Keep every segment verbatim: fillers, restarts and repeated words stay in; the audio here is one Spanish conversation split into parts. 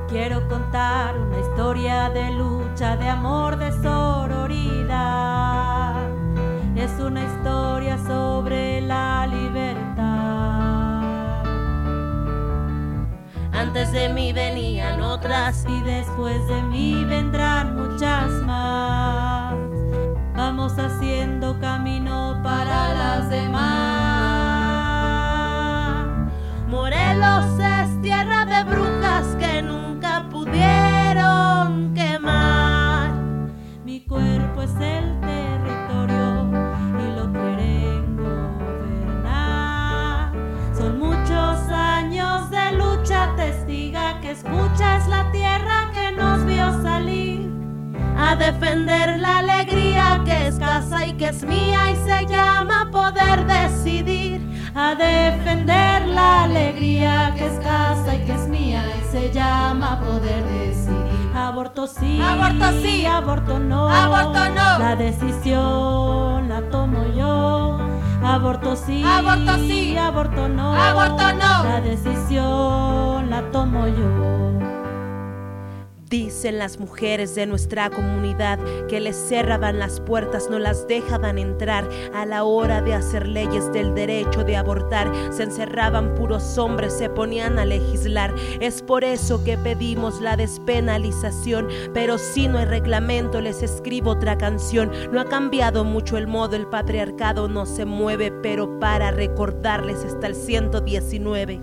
Quiero contar una historia de lucha, de amor, de sororidad. Es una historia sobre la libertad. Antes de mí venían otras y después de mí vendrán muchas más. Vamos haciendo camino para las demás. Morelos es tierra de brujas que nunca pudieron quemar. Mi cuerpo es el territorio y lo quieren gobernar. Son muchos años de lucha, testiga que escuchas la tierra que nos vio salir a defender la alegría que es casa y que es mía y se llama poder decidir. A defender la alegría que es casa y que es mía y se llama poder decidir. Aborto sí, aborto sí, aborto no, aborto no. La decisión la tomo yo. Aborto sí, aborto sí, aborto no, aborto no. La decisión la tomo yo. Dicen las mujeres de nuestra comunidad que les cerraban las puertas, no las dejaban entrar. A la hora de hacer leyes del derecho de abortar, se encerraban puros hombres, se ponían a legislar. Es por eso que pedimos la despenalización, pero si no hay reglamento les escribo otra canción. No ha cambiado mucho el modo, el patriarcado no se mueve, pero para recordarles está el ciento diecinueve.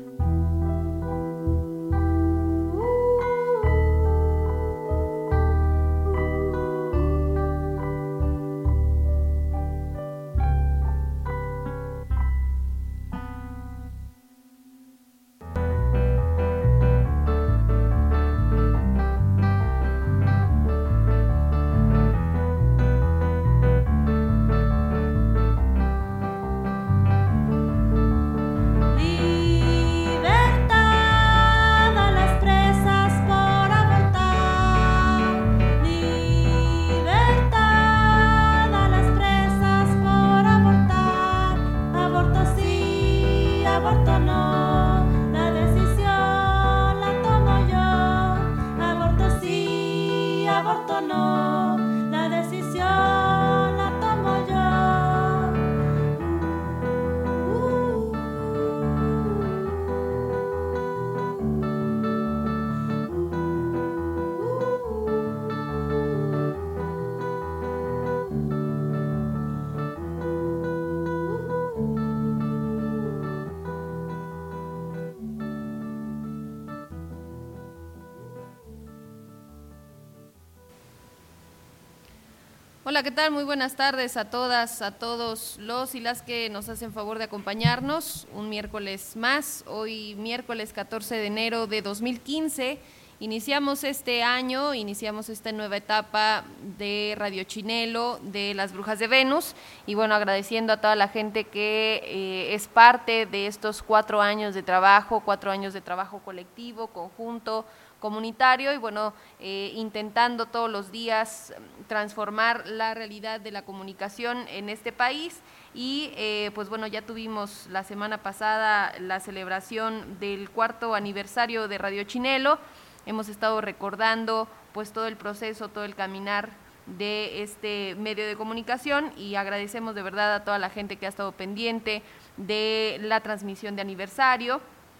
Hola, ¿qué tal? Muy buenas tardes a todas, a todos los y las que nos hacen favor de acompañarnos un miércoles más. Hoy miércoles catorce de enero de dos mil quince iniciamos este año, iniciamos esta nueva etapa de Radio Chinelo, de Las Brujas de Venus, y bueno, agradeciendo a toda la gente que eh, es parte de estos cuatro años de trabajo, cuatro años de trabajo colectivo, conjunto, comunitario, y bueno, eh, intentando todos los días transformar la realidad de la comunicación en este país. Y eh, pues bueno, ya tuvimos la semana pasada la celebración del cuarto aniversario de Radio Chinelo. Hemos estado recordando pues todo el proceso, todo el caminar de este medio de comunicación, y agradecemos de verdad a toda la gente que ha estado pendiente de la transmisión de aniversario,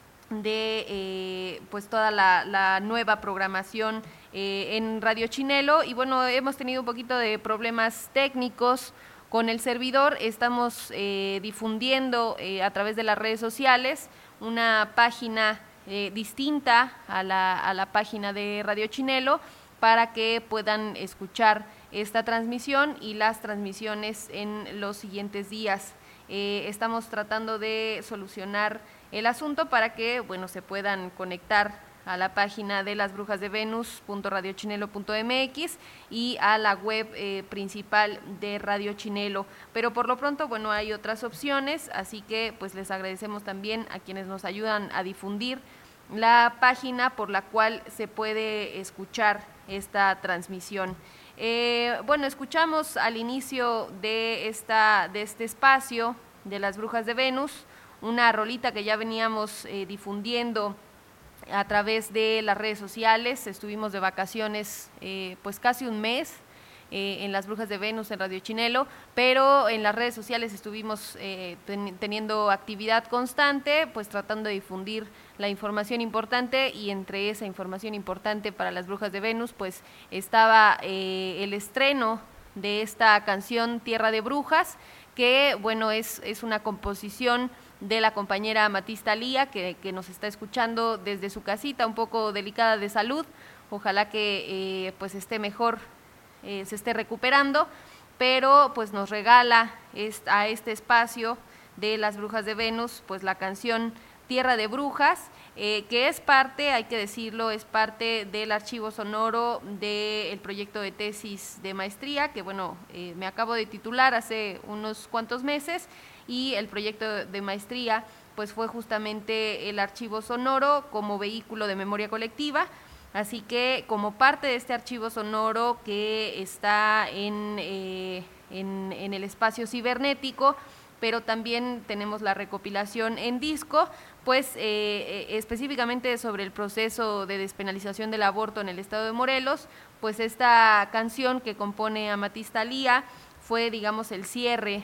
de eh, pues toda la, la nueva programación eh, en Radio Chinelo. Y bueno, hemos tenido un poquito de problemas técnicos con el servidor. Estamos eh, difundiendo eh, a través de las redes sociales una página eh, distinta a la, a la página de Radio Chinelo, para que puedan escuchar esta transmisión y las transmisiones en los siguientes días. Eh, estamos tratando de solucionar el asunto para que, bueno, se puedan conectar a la página de las brujas de venus punto radio chinelo punto m x y a la web eh, principal de Radio Chinelo. Pero por lo pronto, bueno, hay otras opciones, así que pues les agradecemos también a quienes nos ayudan a difundir la página por la cual se puede escuchar esta transmisión. Eh, bueno, escuchamos al inicio de, esta, de este espacio de las Brujas de Venus una rolita que ya veníamos eh, difundiendo a través de las redes sociales. Estuvimos de vacaciones eh, pues casi un mes eh, en Las Brujas de Venus, en Radio Chinelo, pero en las redes sociales estuvimos eh, ten, teniendo actividad constante, pues tratando de difundir la información importante, y entre esa información importante para Las Brujas de Venus pues estaba eh, el estreno de esta canción Tierra de Brujas, que bueno, es, es una composición de la compañera Amatista Lía, que, que nos está escuchando desde su casita, un poco delicada de salud. Ojalá que eh, pues esté mejor, eh, se esté recuperando, pero pues nos regala est- a este espacio de Las Brujas de Venus pues la canción Tierra de Brujas, eh, que es parte, hay que decirlo, es parte del archivo sonoro del proyecto de tesis de maestría, que bueno, eh, me acabo de titular hace unos cuantos meses, y el proyecto de maestría pues fue justamente el archivo sonoro como vehículo de memoria colectiva. Así que como parte de este archivo sonoro que está en, eh, en, en el espacio cibernético, pero también tenemos la recopilación en disco, pues eh, específicamente sobre el proceso de despenalización del aborto en el estado de Morelos, pues esta canción que compone Amatista Lía fue, digamos, el cierre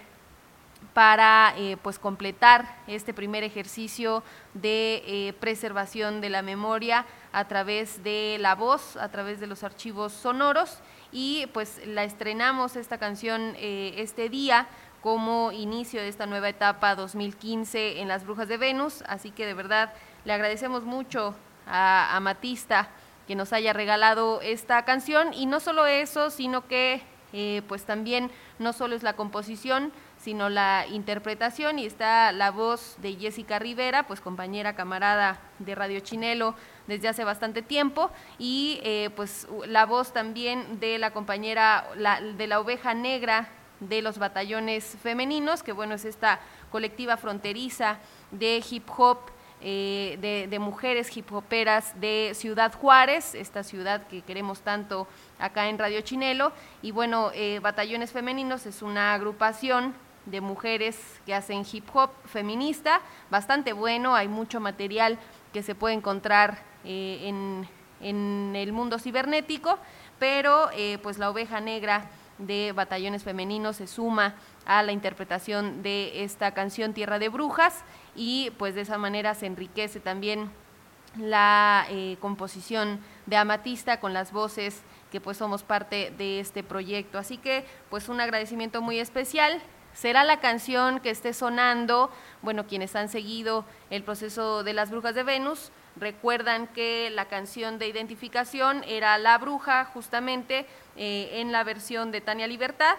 para eh, pues completar este primer ejercicio de eh, preservación de la memoria a través de la voz, a través de los archivos sonoros, y pues la estrenamos esta canción eh, este día como inicio de esta nueva etapa dos mil quince en Las Brujas de Venus. Así que de verdad le agradecemos mucho a Amatista que nos haya regalado esta canción, y no solo eso, sino que eh, pues también no solo es la composición, sino la interpretación, y está la voz de Jessica Rivera, pues compañera, camarada de Radio Chinelo desde hace bastante tiempo, y eh, pues la voz también de la compañera la, de la Oveja Negra de los Batallones Femeninos, que bueno, es esta colectiva fronteriza de hip hop, eh, de, de mujeres hip hoperas de Ciudad Juárez, esta ciudad que queremos tanto acá en Radio Chinelo. Y bueno, eh, Batallones Femeninos es una agrupación de mujeres que hacen hip hop feminista, bastante bueno, hay mucho material que se puede encontrar eh, en, en el mundo cibernético, pero eh, pues la Oveja Negra de Batallones Femeninos se suma a la interpretación de esta canción Tierra de Brujas, y pues de esa manera se enriquece también la eh, composición de Amatista con las voces que pues somos parte de este proyecto. Así que pues un agradecimiento muy especial. Será la canción que esté sonando, bueno, quienes han seguido el proceso de Las Brujas de Venus recuerdan que la canción de identificación era La Bruja, justamente eh, en la versión de Tania Libertad,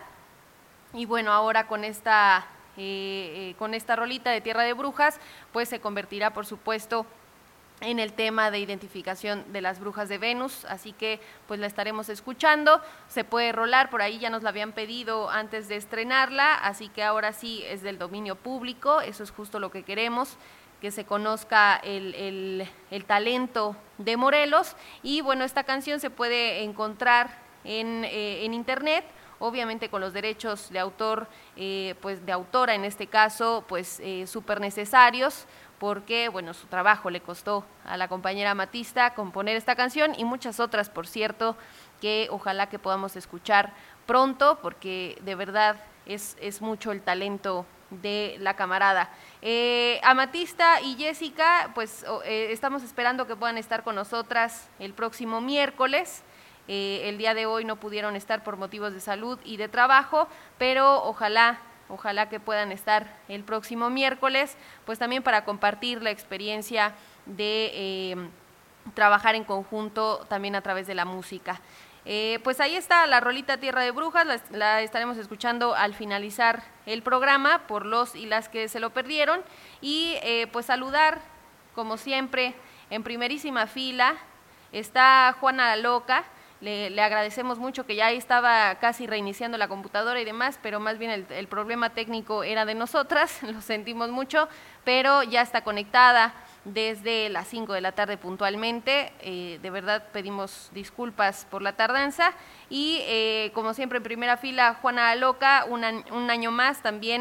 y bueno, ahora con esta, eh, eh, con esta rolita de Tierra de Brujas, pues se convertirá, por supuesto, en el tema de identificación de Las Brujas de Venus. Así que pues la estaremos escuchando, se puede rolar, por ahí ya nos la habían pedido antes de estrenarla, así que ahora sí es del dominio público, eso es justo lo que queremos, que se conozca el, el, el talento de Morelos. Y bueno, esta canción se puede encontrar en, eh, en internet, obviamente con los derechos de autor, eh, pues de autora en este caso, pues eh, súper necesarios, porque bueno, su trabajo le costó a la compañera Amatista componer esta canción y muchas otras, por cierto, que ojalá que podamos escuchar pronto, porque de verdad es, es mucho el talento de la camarada. Eh, Amatista y Jessica, pues eh, estamos esperando que puedan estar con nosotras el próximo miércoles. Eh, el día de hoy no pudieron estar por motivos de salud y de trabajo, pero ojalá Ojalá que puedan estar el próximo miércoles, pues también para compartir la experiencia de eh, trabajar en conjunto también a través de la música. Eh, pues ahí está la rolita Tierra de Brujas, la, la estaremos escuchando al finalizar el programa por los y las que se lo perdieron. Y eh, pues saludar, como siempre, en primerísima fila está Juana la Loca. Le, le agradecemos mucho, que ya estaba casi reiniciando la computadora y demás, pero más bien el, el problema técnico era de nosotras, lo sentimos mucho, pero ya está conectada desde las cinco de la tarde puntualmente. Eh, de verdad pedimos disculpas por la tardanza. Y eh, como siempre en primera fila, Juana la Loca, un, un año más también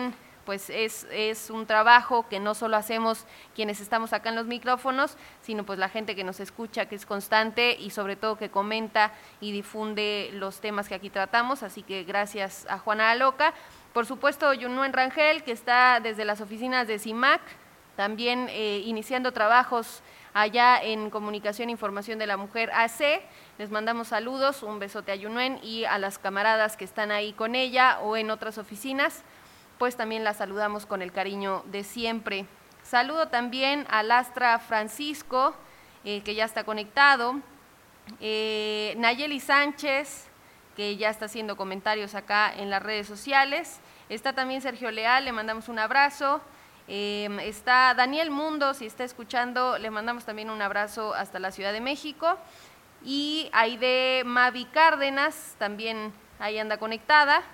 pues es, es un trabajo que no solo hacemos quienes estamos acá en los micrófonos, sino pues la gente que nos escucha, que es constante y sobre todo que comenta y difunde los temas que aquí tratamos, así que gracias a Juana la Loca. Por supuesto, Yunuen Rangel, que está desde las oficinas de CIMAC, también eh, iniciando trabajos allá en Comunicación e Información de la Mujer A C. Les mandamos saludos, un besote a Yunuen y a las camaradas que están ahí con ella o en otras oficinas, pues también la saludamos con el cariño de siempre. Saludo también a Lastra Francisco, eh, que ya está conectado, eh, Nayeli Sánchez, que ya está haciendo comentarios acá en las redes sociales, está también Sergio Leal, le mandamos un abrazo, eh, está Daniel Mundo, si está escuchando, le mandamos también un abrazo hasta la Ciudad de México, y Aide Mavi Cárdenas, también ahí anda conectada.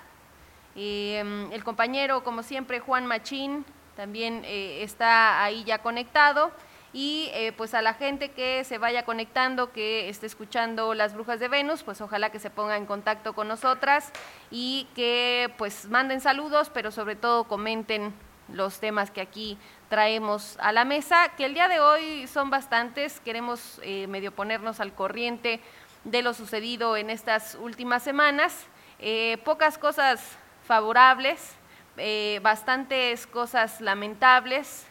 Eh, el compañero, como siempre, Juan Machín, también eh, está ahí ya conectado, y eh, pues a la gente que se vaya conectando, que esté escuchando Las Brujas de Venus, pues ojalá que se ponga en contacto con nosotras y que pues manden saludos, pero sobre todo comenten los temas que aquí traemos a la mesa, que el día de hoy son bastantes. Queremos eh, medio ponernos al corriente de lo sucedido en estas últimas semanas, eh, pocas cosas favorables, eh, bastantes cosas lamentables,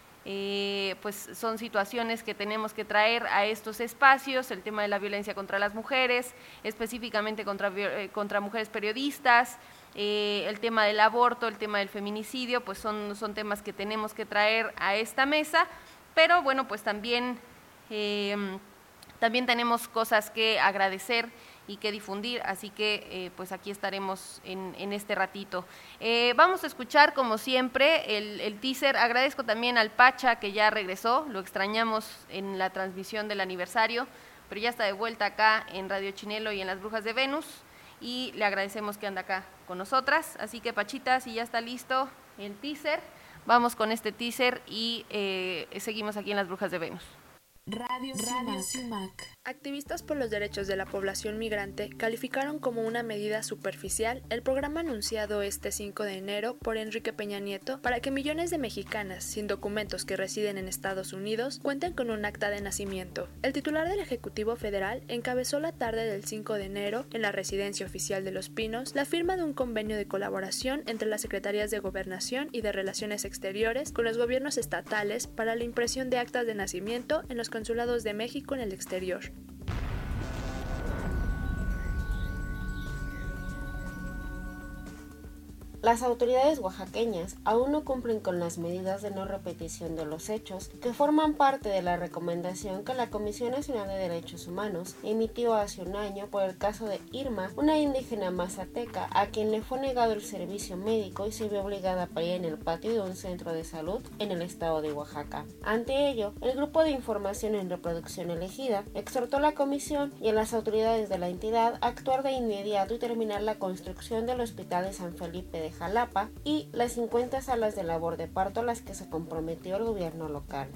eh, pues son situaciones que tenemos que traer a estos espacios, el tema de la violencia contra las mujeres, específicamente contra, eh, contra mujeres periodistas, eh, el tema del aborto, el tema del feminicidio, pues son, son temas que tenemos que traer a esta mesa, pero bueno, pues también, eh, también tenemos cosas que agradecer y que difundir, así que eh, pues aquí estaremos en, en este ratito. Eh, vamos a escuchar, como siempre, el, el teaser. Agradezco también al Pacha, que ya regresó, lo extrañamos en la transmisión del aniversario, pero ya está de vuelta acá en Radio Chinelo y en Las Brujas de Venus, y le agradecemos que anda acá con nosotras. Así que, Pachita, si ya está listo el teaser, vamos con este teaser y eh, seguimos aquí en Las Brujas de Venus. Radio, Radio CIMAC. Activistas por los derechos de la población migrante calificaron como una medida superficial el programa anunciado este cinco de enero por Enrique Peña Nieto para que millones de mexicanas sin documentos que residen en Estados Unidos cuenten con un acta de nacimiento. El titular del Ejecutivo Federal encabezó la tarde del cinco de enero en la residencia oficial de Los Pinos la firma de un convenio de colaboración entre las Secretarías de Gobernación y de Relaciones Exteriores con los gobiernos estatales para la impresión de actas de nacimiento en los consulados de México en el exterior. Las autoridades oaxaqueñas aún no cumplen con las medidas de no repetición de los hechos que forman parte de la recomendación que la Comisión Nacional de Derechos Humanos emitió hace un año por el caso de Irma, una indígena mazateca a quien le fue negado el servicio médico y se vio obligada a parir en el patio de un centro de salud en el estado de Oaxaca. Ante ello, el Grupo de Información en Reproducción Elegida exhortó a la Comisión y a las autoridades de la entidad a actuar de inmediato y terminar la construcción del Hospital de San Felipe de Jalapa y las cincuenta salas de labor de parto a las que se comprometió el gobierno local.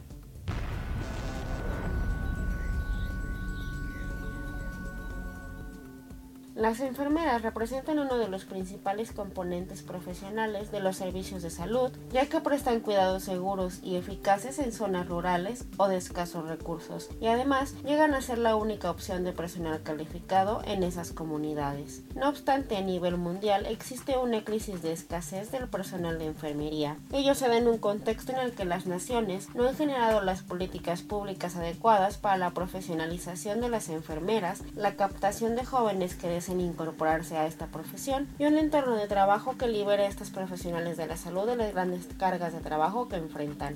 Las enfermeras representan uno de los principales componentes profesionales de los servicios de salud, ya que prestan cuidados seguros y eficaces en zonas rurales o de escasos recursos, y además llegan a ser la única opción de personal calificado en esas comunidades. No obstante, a nivel mundial existe una crisis de escasez del personal de enfermería. Ello se da en un contexto en el que las naciones no han generado las políticas públicas adecuadas para la profesionalización de las enfermeras, la captación de jóvenes que deseen incorporarse a esta profesión y un entorno de trabajo que libere a estos profesionales de la salud de las grandes cargas de trabajo que enfrentan.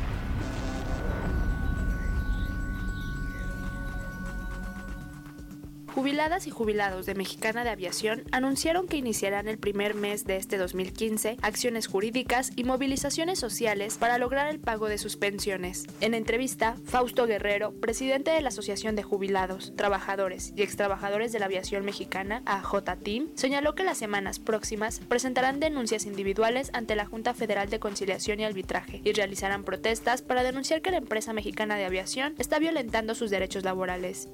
Jubiladas y jubilados de Mexicana de Aviación anunciaron que iniciarán el primer mes de este dos mil quince acciones jurídicas y movilizaciones sociales para lograr el pago de sus pensiones. En entrevista, Fausto Guerrero, presidente de la Asociación de Jubilados, Trabajadores y Extrabajadores de la Aviación Mexicana, A J T I M, señaló que las semanas próximas presentarán denuncias individuales ante la Junta Federal de Conciliación y Arbitraje y realizarán protestas para denunciar que la empresa mexicana de aviación está violentando sus derechos laborales.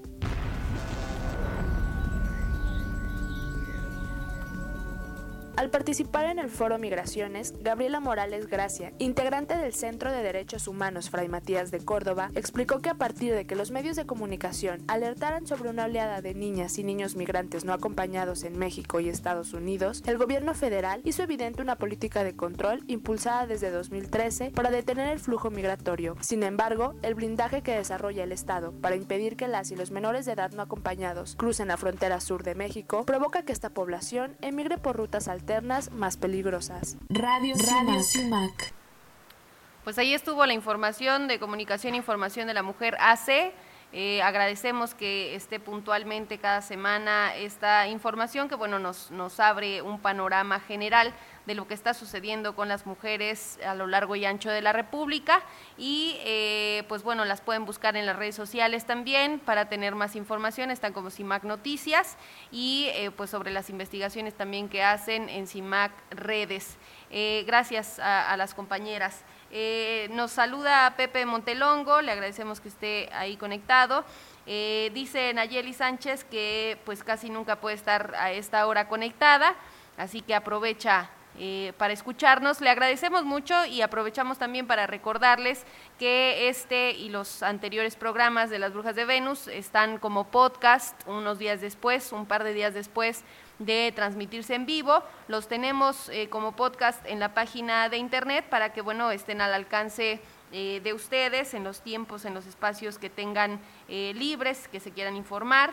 Al participar en el Foro Migraciones, Gabriela Morales Gracia, integrante del Centro de Derechos Humanos Fray Matías de Córdoba, explicó que a partir de que los medios de comunicación alertaran sobre una oleada de niñas y niños migrantes no acompañados en México y Estados Unidos, el gobierno federal hizo evidente una política de control impulsada desde dos mil trece para detener el flujo migratorio. Sin embargo, el blindaje que desarrolla el Estado para impedir que las y los menores de edad no acompañados crucen la frontera sur de México provoca que esta población emigre por rutas alternas más peligrosas. Radio, Radio CIMAC. Pues ahí estuvo la información de Comunicación e Información de la Mujer A C. Eh, agradecemos que esté puntualmente cada semana esta información que bueno nos, nos abre un panorama general de lo que está sucediendo con las mujeres a lo largo y ancho de la República y eh, pues bueno, las pueden buscar en las redes sociales también para tener más información, están como CIMAC Noticias y eh, pues sobre las investigaciones también que hacen en CIMAC Redes. Eh, gracias a, a las compañeras. Eh, nos saluda Pepe Montelongo, le agradecemos que esté ahí conectado. Eh, dice Nayeli Sánchez que pues casi nunca puede estar a esta hora conectada, así que aprovecha eh, para escucharnos. Le agradecemos mucho y aprovechamos también para recordarles que este y los anteriores programas de Las Brujas de Venus están como podcast unos días después, un par de días después de transmitirse en vivo. Los tenemos eh, como podcast en la página de internet para que bueno estén al alcance eh, de ustedes en los tiempos, en los espacios que tengan eh, libres, que se quieran informar.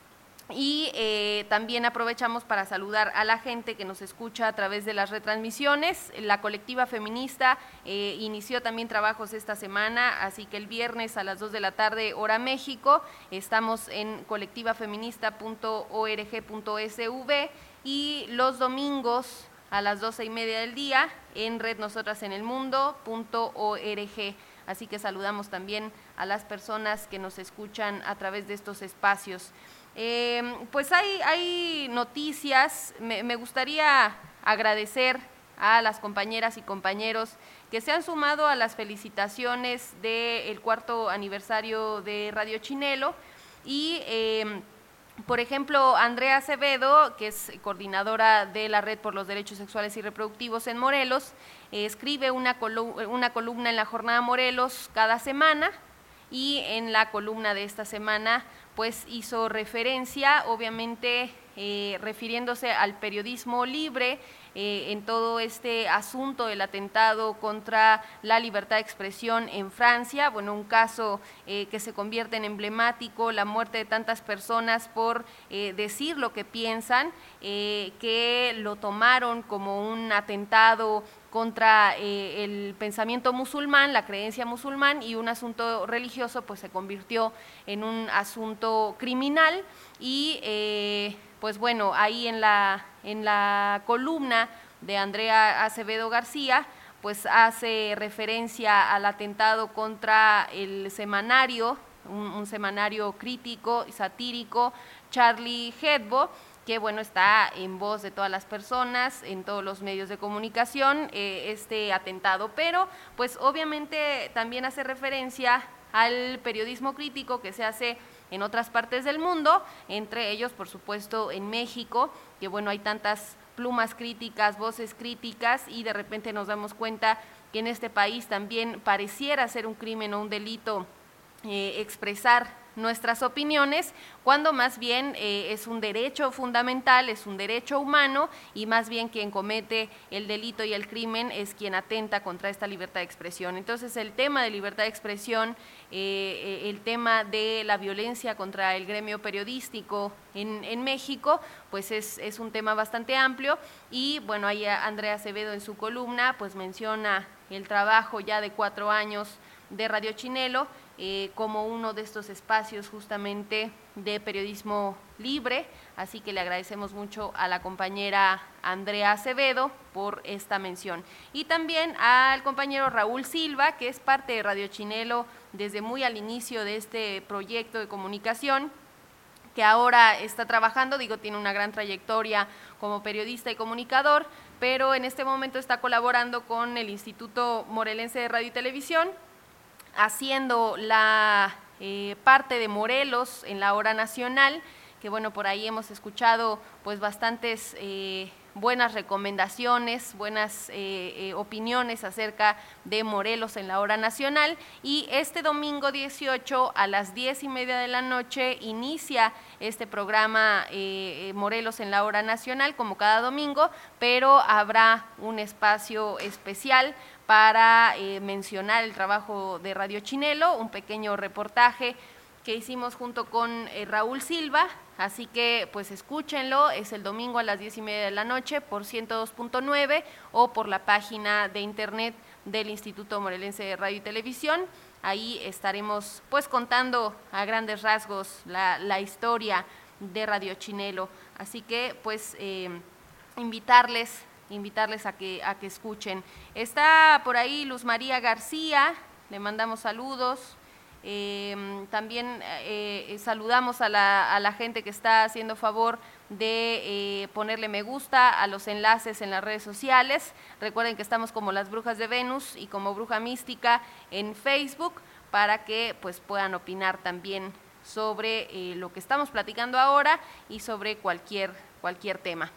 Y eh, también aprovechamos para saludar a la gente que nos escucha a través de las retransmisiones. La colectiva feminista eh, inició también trabajos esta semana, así que el viernes a las dos de la tarde, hora México, estamos en colectivo feminista punto org punto s v y los domingos a las doce y media del día en red nosotras en el mundo punto org. Así que saludamos también a las personas que nos escuchan a través de estos espacios. Eh, pues hay, hay noticias, me, me gustaría agradecer a las compañeras y compañeros que se han sumado a las felicitaciones del cuarto aniversario de Radio Chinelo y eh, por ejemplo Andrea Acevedo, que es coordinadora de la Red por los Derechos Sexuales y Reproductivos en Morelos, eh, escribe una, colu- una columna en la Jornada Morelos cada semana y en la columna de esta semana pues hizo referencia, obviamente eh, refiriéndose al periodismo libre eh, en todo este asunto del atentado contra la libertad de expresión en Francia, bueno, un caso eh, que se convierte en emblemático, la muerte de tantas personas por eh, decir lo que piensan, eh, que lo tomaron como un atentado contra eh, el pensamiento musulmán, la creencia musulmán, y un asunto religioso pues se convirtió en un asunto criminal y eh, pues bueno, ahí en la, en la columna de Andrea Acevedo García pues hace referencia al atentado contra el semanario, un, un semanario crítico y satírico, Charlie Hebdo, que bueno, está en voz de todas las personas, en todos los medios de comunicación, eh, este atentado, pero pues obviamente también hace referencia al periodismo crítico que se hace en otras partes del mundo, entre ellos por supuesto en México, que bueno, hay tantas plumas críticas, voces críticas y de repente nos damos cuenta que en este país también pareciera ser un crimen o un delito eh, expresar nuestras opiniones, cuando más bien eh, es un derecho fundamental, es un derecho humano y más bien quien comete el delito y el crimen es quien atenta contra esta libertad de expresión. Entonces el tema de libertad de expresión, eh, el tema de la violencia contra el gremio periodístico en, en México, pues es, es un tema bastante amplio y bueno, ahí Andrea Acevedo en su columna pues menciona el trabajo ya de cuatro años de Radio Chinelo, Eh, como uno de estos espacios justamente de periodismo libre, así que le agradecemos mucho a la compañera Andrea Acevedo por esta mención. Y también al compañero Raúl Silva, que es parte de Radio Chinelo desde muy al inicio de este proyecto de comunicación, que ahora está trabajando, digo, tiene una gran trayectoria como periodista y comunicador, pero en este momento está colaborando con el Instituto Morelense de Radio y Televisión, haciendo la eh, parte de Morelos en la hora nacional, que bueno, por ahí hemos escuchado pues bastantes eh, buenas recomendaciones, buenas eh, eh, opiniones acerca de Morelos en la hora nacional. Y este domingo dieciocho a las diez y media de la noche inicia este programa eh, Morelos en la hora nacional, como cada domingo, pero habrá un espacio especial para eh, mencionar el trabajo de Radio Chinelo, un pequeño reportaje que hicimos junto con eh, Raúl Silva, así que pues escúchenlo, es el domingo a las diez y media de la noche por ciento dos punto nueve o por la página de internet del Instituto Morelense de Radio y Televisión. Ahí estaremos pues contando a grandes rasgos la, la historia de Radio Chinelo, así que pues eh, invitarles, invitarles a que, a que escuchen. Está por ahí Luz María García, le mandamos saludos. Eh, también eh, saludamos a la, a la gente que está haciendo favor de eh, ponerle me gusta a los enlaces en las redes sociales. Recuerden que estamos como Las Brujas de Venus y como Bruja Mística en Facebook, para que pues puedan opinar también sobre eh, lo que estamos platicando ahora y sobre cualquier, cualquier tema.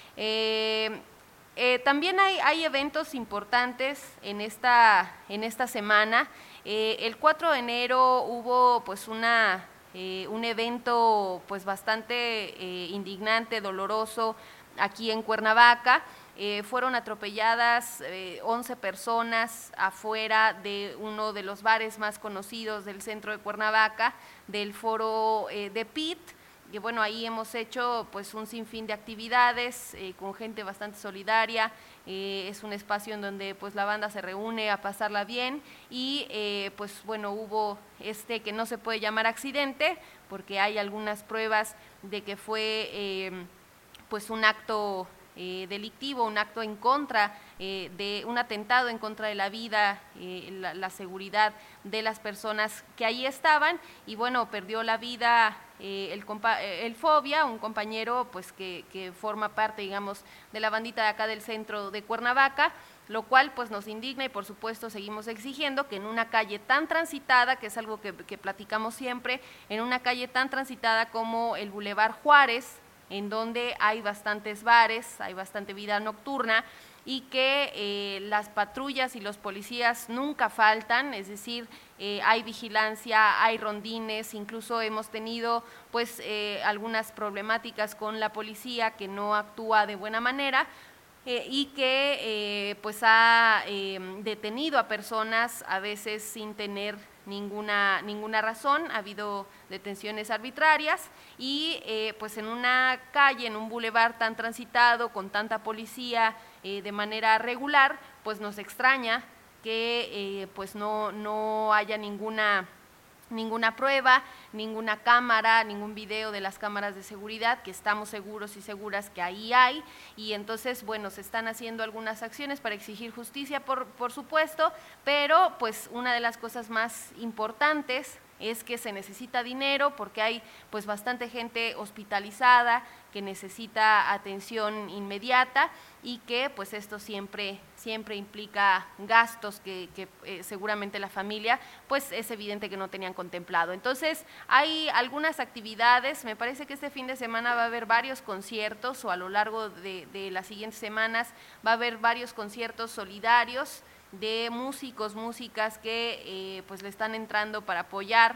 Eh, eh, también hay, hay eventos importantes en esta, en esta semana. Eh, el cuatro de enero hubo pues una, eh, un evento pues bastante eh, indignante, doloroso aquí en Cuernavaca. Eh, fueron atropelladas eh, once personas afuera de uno de los bares más conocidos del centro de Cuernavaca, del foro eh, de P I T. Y bueno, ahí hemos hecho pues un sinfín de actividades eh, con gente bastante solidaria. Eh, es un espacio en donde pues la banda se reúne a pasarla bien y eh, pues bueno, hubo este que no se puede llamar accidente porque hay algunas pruebas de que fue eh, pues un acto eh, delictivo, un acto en contra eh, de un atentado en contra de la vida, eh, la, la seguridad de las personas que ahí estaban. Y bueno, perdió la vida eh, el, compa el Fobia, un compañero pues que, que forma parte, digamos, de la bandita de acá del centro de Cuernavaca, lo cual pues nos indigna y por supuesto seguimos exigiendo que en una calle tan transitada, que es algo que, que platicamos siempre, en una calle tan transitada como el Boulevard Juárez, en donde hay bastantes bares, hay bastante vida nocturna y que eh, las patrullas y los policías nunca faltan, es decir, eh, hay vigilancia, hay rondines, incluso hemos tenido pues eh, algunas problemáticas con la policía que no actúa de buena manera. Eh, y que eh, pues ha eh, detenido a personas a veces sin tener ninguna, ninguna razón. Ha habido detenciones arbitrarias y eh, pues en una calle, en un bulevar tan transitado, con tanta policía eh, de manera regular, pues nos extraña que eh, pues no, no haya ninguna ninguna prueba, ninguna cámara, ningún video de las cámaras de seguridad, que estamos seguros y seguras que ahí hay. Y entonces, bueno, se están haciendo algunas acciones para exigir justicia, por, por supuesto, pero pues una de las cosas más importantes es que se necesita dinero porque hay pues bastante gente hospitalizada que necesita atención inmediata y que pues esto siempre, siempre implica gastos que, que eh, seguramente la familia pues es evidente que no tenían contemplado. Entonces hay algunas actividades, me parece que este fin de semana va a haber varios conciertos o a lo largo de, de las siguientes semanas va a haber varios conciertos solidarios de músicos, músicas que eh, pues le están entrando para apoyar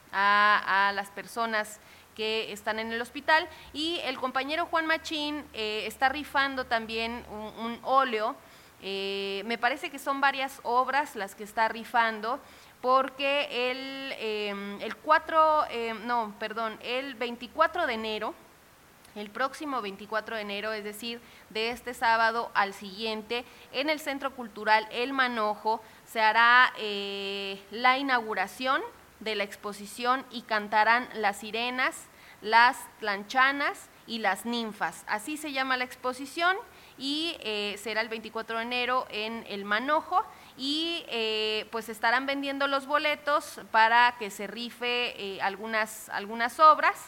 a, a las personas que están en el hospital. Y el compañero Juan Machín eh, está rifando también un, un óleo, eh, me parece que son varias obras las que está rifando, porque el, eh, el cuatro, eh, no, perdón, el veinticuatro de enero, el próximo veinticuatro de enero, es decir, de este sábado al siguiente, en el Centro Cultural El Manojo, se hará eh, la inauguración de la exposición Y cantarán las sirenas, las tlanchanas y las ninfas. Así se llama la exposición y eh, será el veinticuatro de enero en El Manojo y eh, pues estarán vendiendo los boletos para que se rife eh, algunas, algunas obras.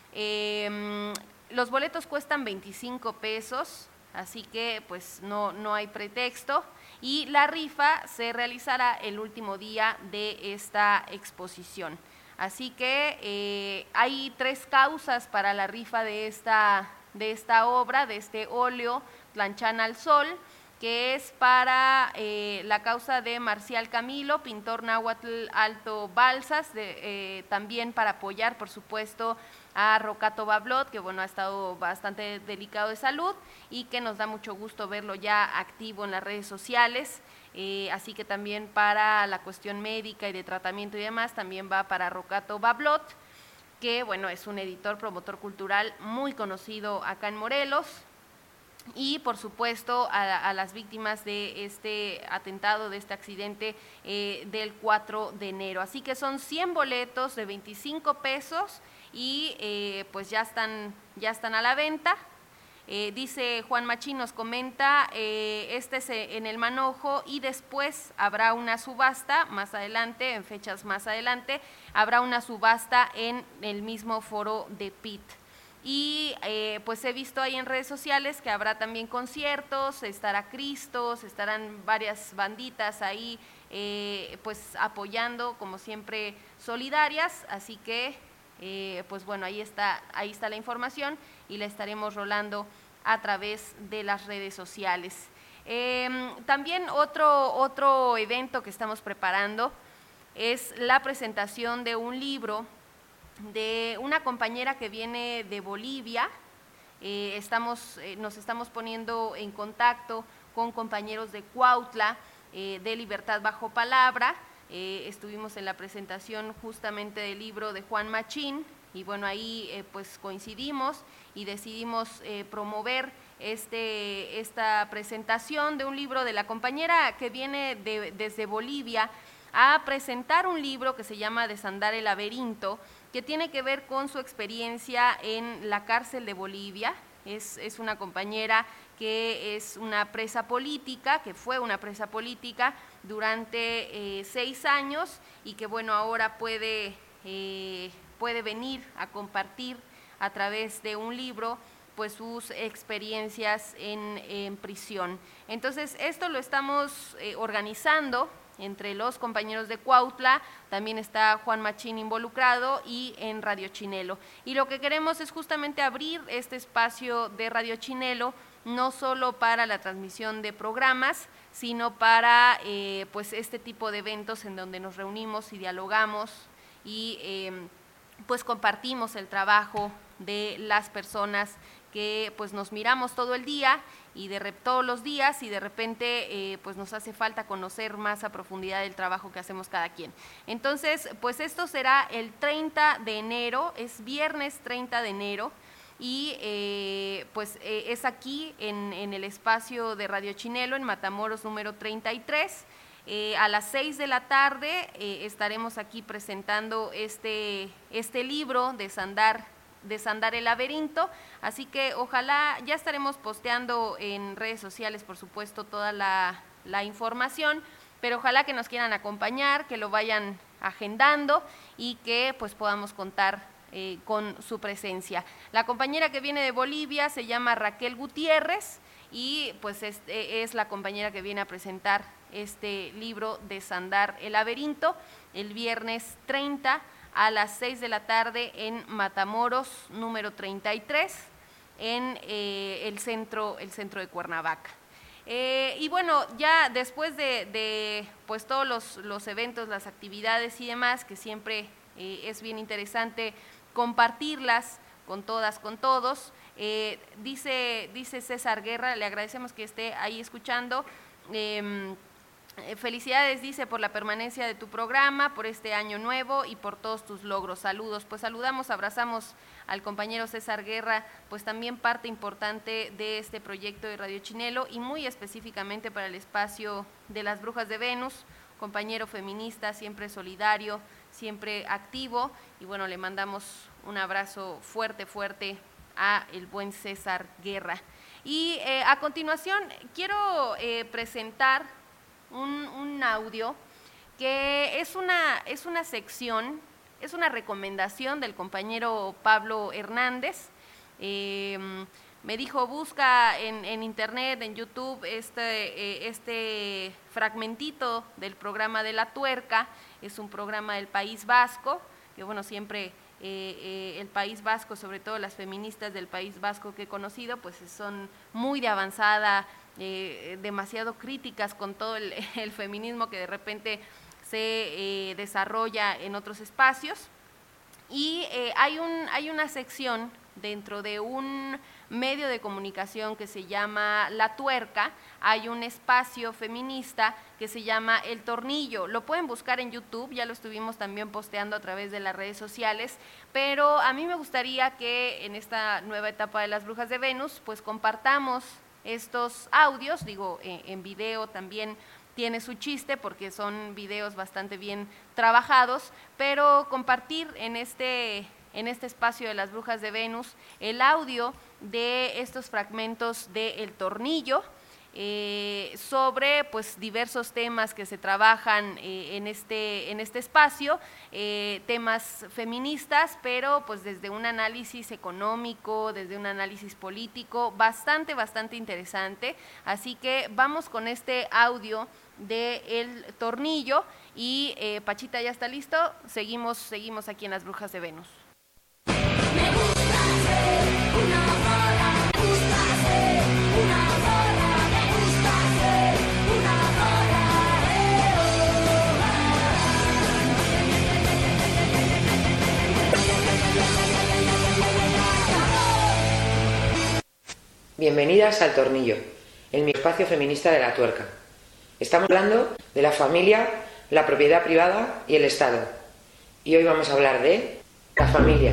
Eh, Los boletos cuestan veinticinco pesos, así que pues no, no hay pretexto, y la rifa se realizará el último día de esta exposición. Así que eh, hay tres causas para la rifa de esta, de esta obra, de este óleo Tlanchán al Sol, que es para eh, la causa de Marcial Camilo, pintor náhuatl Alto Balsas, de, eh, también para apoyar, por supuesto, a Rocato Bablot, que bueno, ha estado bastante delicado de salud y que nos da mucho gusto verlo ya activo en las redes sociales, eh, así que también para la cuestión médica y de tratamiento y demás, también va para Rocato Bablot, que bueno, es un editor, promotor cultural muy conocido acá en Morelos, y por supuesto a, a las víctimas de este atentado, de este accidente eh, del cuatro de enero. Así que son cien boletos de veinticinco pesos y eh, pues ya están, ya están a la venta. Eh, dice Juan Machín, nos comenta, eh, este es en el Manojo y después habrá una subasta más adelante, en fechas más adelante, habrá una subasta en el mismo foro de P I T. Y eh, pues he visto ahí en redes sociales que habrá también conciertos, estará Cristos, estarán varias banditas ahí eh, pues apoyando, como siempre, solidarias, así que eh, pues bueno, ahí está, ahí está la información y la estaremos rolando a través de las redes sociales. Eh, también otro, otro evento que estamos preparando es la presentación de un libro de una compañera que viene de Bolivia. Eh, estamos, eh, nos estamos poniendo en contacto con compañeros de Cuautla, eh, de Libertad Bajo Palabra. Eh, estuvimos en la presentación justamente del libro de Juan Machín y bueno, ahí eh, pues coincidimos y decidimos eh, promover este, esta presentación de un libro de la compañera que viene de, desde Bolivia a presentar un libro que se llama Desandar el laberinto, que tiene que ver con su experiencia en la cárcel de Bolivia. Es, es una compañera que es una presa política, que fue una presa política durante eh, seis años y que bueno, ahora puede, eh, puede venir a compartir a través de un libro pues sus experiencias en, en prisión. Entonces esto lo estamos eh, organizando entre los compañeros de Cuautla, también está Juan Machín involucrado y en Radio Chinelo. Y lo que queremos es justamente abrir este espacio de Radio Chinelo, no solo para la transmisión de programas, sino para eh, pues este tipo de eventos en donde nos reunimos y dialogamos y eh, pues compartimos el trabajo de las personas que pues nos miramos todo el día y de todos los días y de repente eh, pues nos hace falta conocer más a profundidad el trabajo que hacemos cada quien. Entonces, pues esto será el treinta de enero, es viernes treinta de enero y eh, pues eh, es aquí en, en el espacio de Radio Chinelo, en Matamoros número treinta y tres. Eh, a las seis de la tarde eh, estaremos aquí presentando este, este libro, Desandar Desandar el laberinto, así que ojalá ya estaremos posteando en redes sociales, por supuesto, toda la, la información, pero ojalá que nos quieran acompañar, que lo vayan agendando y que pues podamos contar eh, con su presencia. La compañera que viene de Bolivia se llama Raquel Gutiérrez y pues es, es la compañera que viene a presentar este libro Desandar el laberinto el viernes treinta a las seis de la tarde en Matamoros número treinta y tres en eh, el centro el centro de Cuernavaca. Eh, y bueno, ya después de, de pues todos los, los eventos, las actividades y demás, que siempre eh, es bien interesante compartirlas con todas, con todos, eh, dice, dice César Guerra, le agradecemos que esté ahí escuchando. eh, Felicidades, dice, por la permanencia de tu programa, por este año nuevo y por todos tus logros. Saludos. Pues saludamos, abrazamos al compañero César Guerra, pues también parte importante de este proyecto de Radio Chinelo y muy específicamente para el espacio de las Brujas de Venus, compañero feminista, siempre solidario, siempre activo y bueno, le mandamos un abrazo fuerte, fuerte a el buen César Guerra. Y eh, a continuación quiero eh, presentar Un, un audio que es una, es una sección, es una recomendación del compañero Pablo Hernández. Eh, me dijo, busca en, en internet, en YouTube, este, eh, este fragmentito del programa de La Tuerca, es un programa del País Vasco, que bueno, siempre eh, eh, el País Vasco, sobre todo las feministas del País Vasco que he conocido, pues son muy de avanzada, eh, demasiado críticas con todo el, el feminismo que de repente se eh, desarrolla en otros espacios. Y eh, hay, un, hay una sección dentro de un medio de comunicación que se llama La Tuerca, hay un espacio feminista que se llama El Tornillo, lo pueden buscar en YouTube, ya lo estuvimos también posteando a través de las redes sociales, pero a mí me gustaría que en esta nueva etapa de las Brujas de Venus, pues compartamos estos audios, digo, eh, en video también tiene su chiste porque son videos bastante bien trabajados, pero compartir en este, en este espacio de las Brujas de Venus el audio de estos fragmentos de El Tornillo, eh, sobre pues diversos temas que se trabajan eh, en, este, en este espacio, eh, temas feministas, pero pues desde un análisis económico, desde un análisis político, bastante, bastante interesante. Así que vamos con este audio de El Tornillo y eh, Pachita ya está listo, seguimos, seguimos aquí en las Brujas de Venus. Me gusta ser una gorra, me gusta ser una gorra, me gusta ser una gorra, eh, oh, oh. Bienvenidas al Tornillo, el mi espacio feminista de La Tuerca. Estamos hablando de la familia, la propiedad privada y el Estado. Y hoy vamos a hablar de la familia.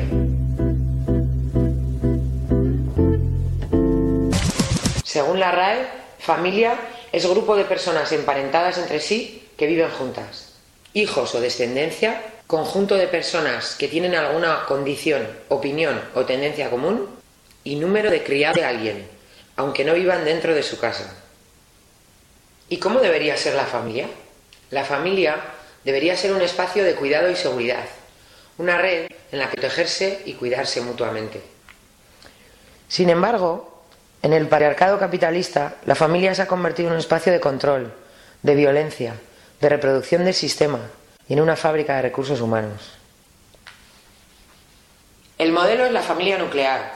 Según la R A E, familia es grupo de personas emparentadas entre sí que viven juntas. Hijos o descendencia, conjunto de personas que tienen alguna condición, opinión o tendencia común, y número de criados de alguien, aunque no vivan dentro de su casa. ¿Y cómo debería ser la familia? La familia debería ser un espacio de cuidado y seguridad, una red en la que protegerse y cuidarse mutuamente. Sin embargo, en el patriarcado capitalista, la familia se ha convertido en un espacio de control, de violencia, de reproducción del sistema y en una fábrica de recursos humanos. El modelo es la familia nuclear.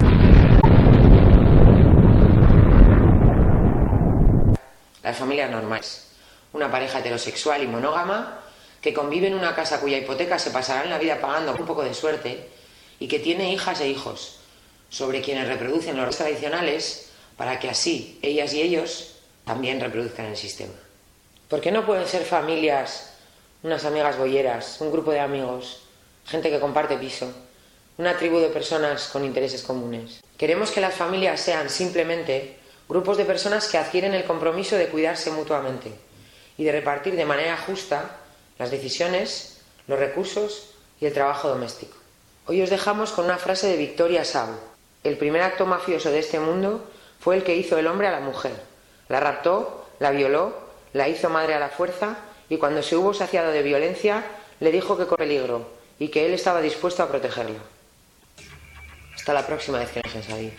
Las familias normales, una pareja heterosexual y monógama que convive en una casa cuya hipoteca se pasará en la vida pagando con un poco de suerte y que tiene hijas e hijos, sobre quienes reproducen los roles tradicionales para que así ellas y ellos también reproduzcan el sistema. ¿Por qué no pueden ser familias, unas amigas bolleras, un grupo de amigos, gente que comparte piso, una tribu de personas con intereses comunes? Queremos que las familias sean simplemente grupos de personas que adquieren el compromiso de cuidarse mutuamente y de repartir de manera justa las decisiones, los recursos y el trabajo doméstico. Hoy os dejamos con una frase de Victoria Sau. El primer acto mafioso de este mundo fue el que hizo el hombre a la mujer. La raptó, la violó, la hizo madre a la fuerza y cuando se hubo saciado de violencia le dijo que corría peligro y que él estaba dispuesto a protegerla. Hasta la próxima vez que nos dejen salir.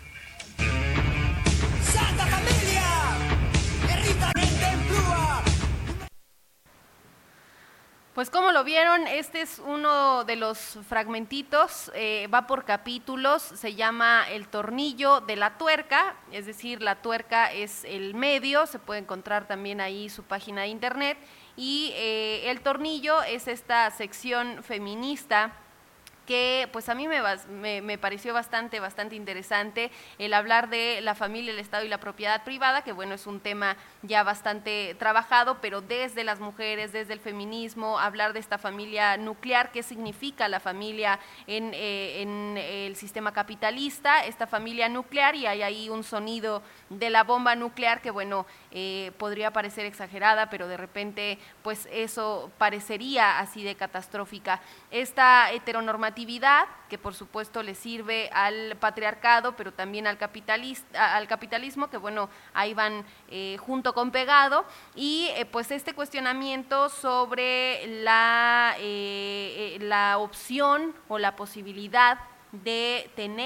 Pues como lo vieron, este es uno de los fragmentitos, eh, va por capítulos, se llama El Tornillo de La Tuerca, es decir, La Tuerca es el medio, se puede encontrar también ahí su página de internet, y eh, El Tornillo es esta sección feminista que pues a mí me, me, me pareció bastante, bastante interesante el hablar de la familia, el Estado y la propiedad privada, que bueno, es un tema ya bastante trabajado, pero desde las mujeres, desde el feminismo, hablar de esta familia nuclear, qué significa la familia en, eh, en el sistema capitalista, esta familia nuclear, y hay ahí un sonido de la bomba nuclear que bueno, eh, podría parecer exagerada, pero de repente pues eso parecería así de catastrófica. Esta heteronormativa que por supuesto le sirve al patriarcado, pero también al, al capitalismo, que bueno, ahí van eh, junto con pegado, y eh, pues este cuestionamiento sobre la, eh, eh, la opción o la posibilidad de tener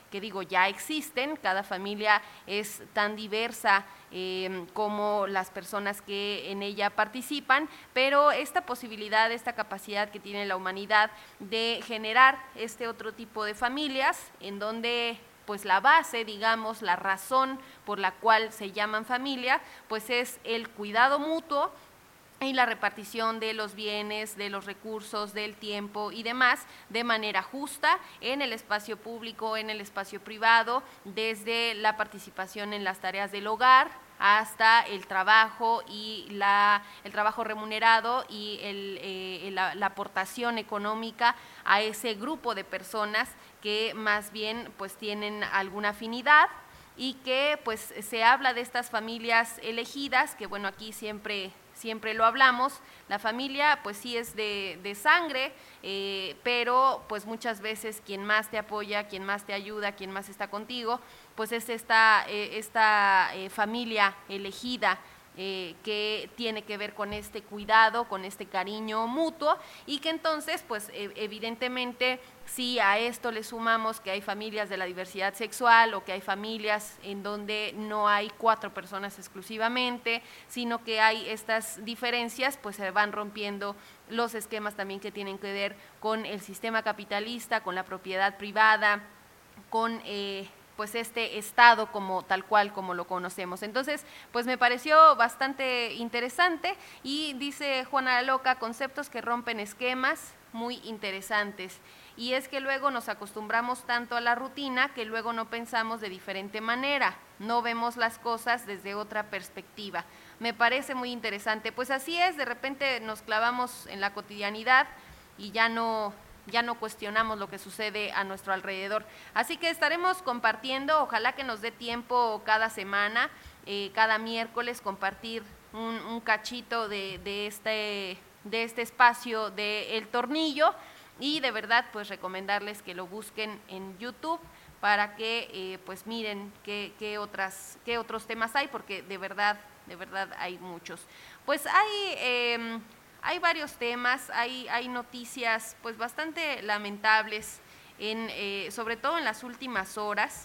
que digo, ya existen, cada familia es tan diversa eh, como las personas que en ella participan, pero esta posibilidad, esta capacidad que tiene la humanidad de generar este otro tipo de familias, en donde pues la base, digamos, la razón por la cual se llaman familia, pues es el cuidado mutuo y la repartición de los bienes, de los recursos, del tiempo y demás, de manera justa en el espacio público, en el espacio privado, desde la participación en las tareas del hogar hasta el trabajo y la, el trabajo remunerado y el, eh, la, la aportación económica a ese grupo de personas que más bien pues tienen alguna afinidad, y que pues se habla de estas familias elegidas, que bueno, aquí siempre siempre lo hablamos, la familia pues sí es de, de sangre, eh, pero pues muchas veces quien más te apoya, quien más te ayuda, quien más está contigo, pues es esta, eh, esta eh, familia elegida, Eh, que tiene que ver con este cuidado, con este cariño mutuo, y que entonces, pues eh, evidentemente, si a esto le sumamos que hay familias de la diversidad sexual o que hay familias en donde no hay cuatro personas exclusivamente, sino que hay estas diferencias, pues se van rompiendo los esquemas también que tienen que ver con el sistema capitalista, con la propiedad privada, con eh, pues este Estado como tal cual como lo conocemos. Entonces, pues me pareció bastante interesante, y dice Juana la Loca, conceptos que rompen esquemas muy interesantes. Y es que luego nos acostumbramos tanto a la rutina que luego no pensamos de diferente manera, no vemos las cosas desde otra perspectiva. Me parece muy interesante. Pues así es, de repente nos clavamos en la cotidianidad y ya no... ya no cuestionamos lo que sucede a nuestro alrededor. Así que estaremos compartiendo, ojalá que nos dé tiempo cada semana, eh, cada miércoles, compartir un, un cachito de, de, este, de este espacio de El Tornillo, y de verdad pues recomendarles que lo busquen en YouTube para que eh, pues miren qué, qué, otras, qué otros temas hay, porque de verdad, de verdad hay muchos. Pues hay... Eh, Hay varios temas, hay, hay noticias pues bastante lamentables, en, eh, sobre todo en las últimas horas,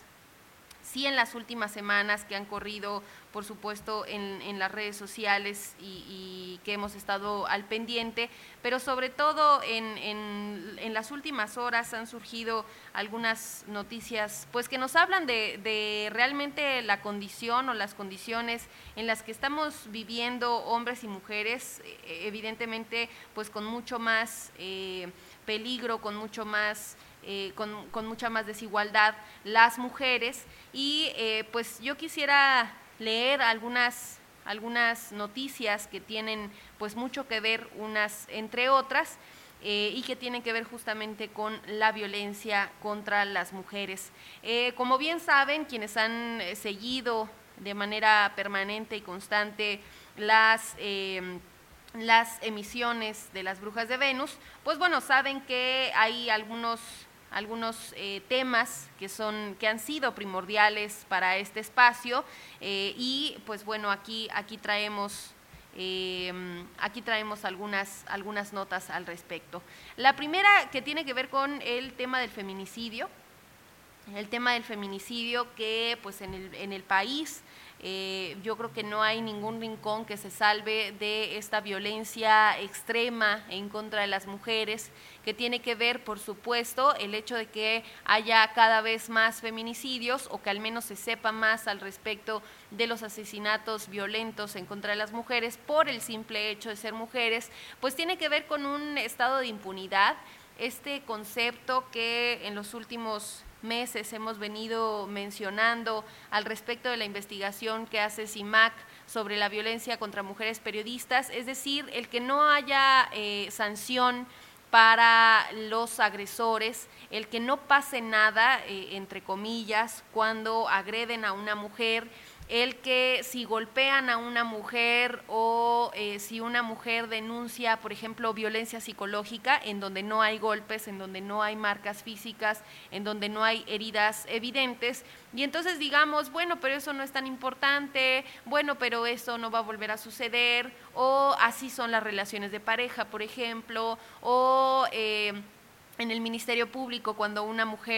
sí en las últimas semanas que han corrido, por supuesto, en, en las redes sociales y, y que hemos estado al pendiente, pero sobre todo en, en, en las últimas horas han surgido algunas noticias pues que nos hablan de, de realmente la condición o las condiciones en las que estamos viviendo hombres y mujeres, evidentemente pues con mucho más eh, peligro, con mucho más... Eh, con, con mucha más desigualdad las mujeres, y eh, pues yo quisiera leer algunas, algunas noticias que tienen pues mucho que ver unas entre otras, eh, y que tienen que ver justamente con la violencia contra las mujeres. Eh, como bien saben, quienes han seguido de manera permanente y constante las... Eh, las emisiones de Las Brujas de Venus, pues bueno, saben que hay algunos algunos eh, temas que son que han sido primordiales para este espacio, eh, y pues bueno, aquí aquí traemos eh, aquí traemos algunas algunas notas al respecto. La primera, que tiene que ver con el tema del feminicidio, el tema del feminicidio que pues en el en el país Eh, yo creo que no hay ningún rincón que se salve de esta violencia extrema en contra de las mujeres, que tiene que ver, por supuesto, el hecho de que haya cada vez más feminicidios, o que al menos se sepa más al respecto de los asesinatos violentos en contra de las mujeres por el simple hecho de ser mujeres, pues tiene que ver con un estado de impunidad, este concepto que en los últimos meses hemos venido mencionando al respecto de la investigación que hace CIMAC sobre la violencia contra mujeres periodistas, es decir, el que no haya eh, sanción para los agresores, el que no pase nada, eh, entre comillas, cuando agreden a una mujer, el que si golpean a una mujer o eh, si una mujer denuncia, por ejemplo, violencia psicológica, en donde no hay golpes, en donde no hay marcas físicas, en donde no hay heridas evidentes, y entonces digamos, bueno, pero eso no es tan importante, bueno, pero eso no va a volver a suceder, o así son las relaciones de pareja, por ejemplo, o eh, en el Ministerio Público, cuando una mujer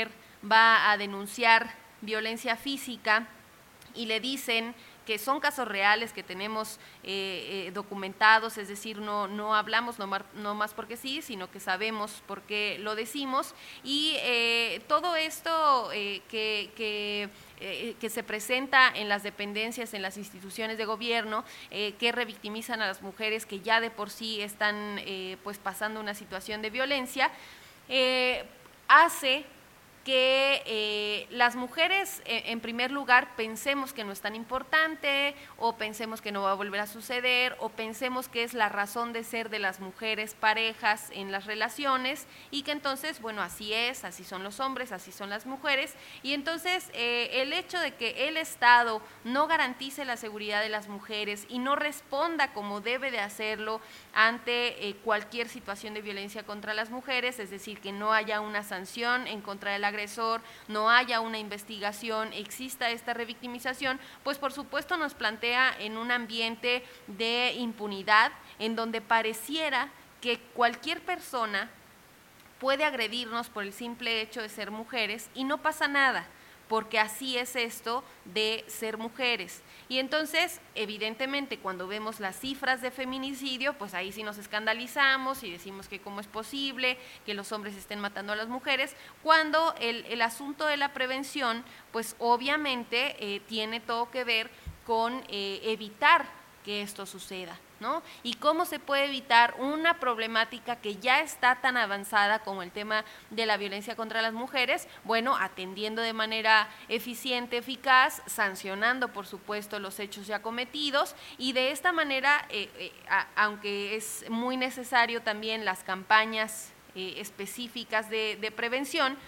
va a denunciar violencia física y le dicen que son casos reales que tenemos eh, eh, documentados, es decir, no, no hablamos no, mar, no más porque sí, sino que sabemos por qué lo decimos, y eh, todo esto eh, que, que, eh, que se presenta en las dependencias, en las instituciones de gobierno, eh, que revictimizan a las mujeres que ya de por sí están eh, pues pasando una situación de violencia, eh, hace que eh, las mujeres, eh, en primer lugar, pensemos que no es tan importante, o pensemos que no va a volver a suceder, o pensemos que es la razón de ser de las mujeres parejas en las relaciones, y que entonces, bueno, así es, así son los hombres, así son las mujeres, y entonces eh, el hecho de que el Estado no garantice la seguridad de las mujeres y no responda como debe de hacerlo ante eh, cualquier situación de violencia contra las mujeres, es decir, que no haya una sanción en contra de la agresor, no haya una investigación, exista esta revictimización, pues por supuesto nos plantea en un ambiente de impunidad en donde pareciera que cualquier persona puede agredirnos por el simple hecho de ser mujeres y no pasa nada, porque así es esto de ser mujeres. Y entonces, evidentemente, cuando vemos las cifras de feminicidio, pues ahí sí nos escandalizamos y decimos que cómo es posible que los hombres estén matando a las mujeres, cuando el, el asunto de la prevención, pues obviamente eh, tiene todo que ver con eh, evitar que esto suceda, ¿no? Y cómo se puede evitar una problemática que ya está tan avanzada como el tema de la violencia contra las mujeres, bueno, atendiendo de manera eficiente, eficaz, sancionando por supuesto los hechos ya cometidos, y de esta manera, eh, eh, a, aunque es muy necesario también las campañas eh, específicas de, de prevención,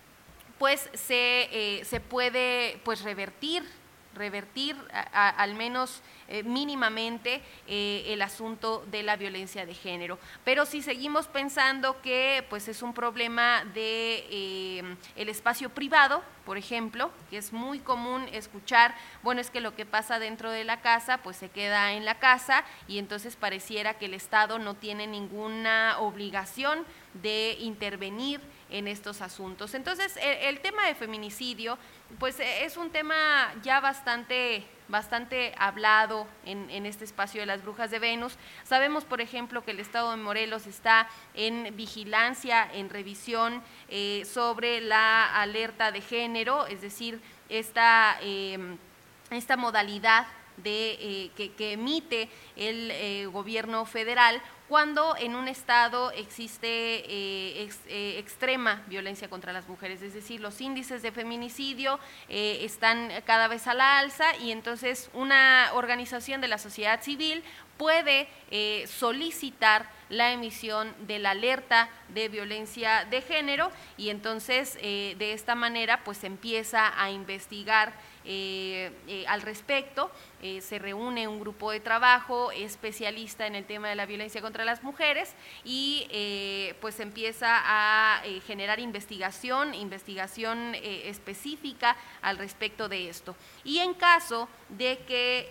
pues se, eh, se puede pues revertir revertir a, a, al menos eh, mínimamente eh, el asunto de la violencia de género. Pero si seguimos pensando que pues es un problema de eh, el espacio privado, por ejemplo, que es muy común escuchar, bueno, es que lo que pasa dentro de la casa pues se queda en la casa, y entonces pareciera que el Estado no tiene ninguna obligación de intervenir en estos asuntos. Entonces, el, el tema de feminicidio, pues es un tema ya bastante, bastante hablado en, en este espacio de las Brujas de Venus. Sabemos, por ejemplo, que el Estado de Morelos está en vigilancia, en revisión eh, sobre la alerta de género, es decir, esta, eh, esta modalidad de, eh, que, que emite el eh, gobierno federal cuando en un estado existe eh, ex, eh, extrema violencia contra las mujeres, es decir, los índices de feminicidio eh, están cada vez a la alza, y entonces una organización de la sociedad civil puede eh, solicitar la emisión de la alerta de violencia de género, y entonces eh, de esta manera pues se empieza a investigar eh, eh, al respecto. Eh, se reúne un grupo de trabajo especialista en el tema de la violencia contra las mujeres, y eh, pues se empieza a eh, generar investigación, investigación eh, específica al respecto de esto. Y en caso de que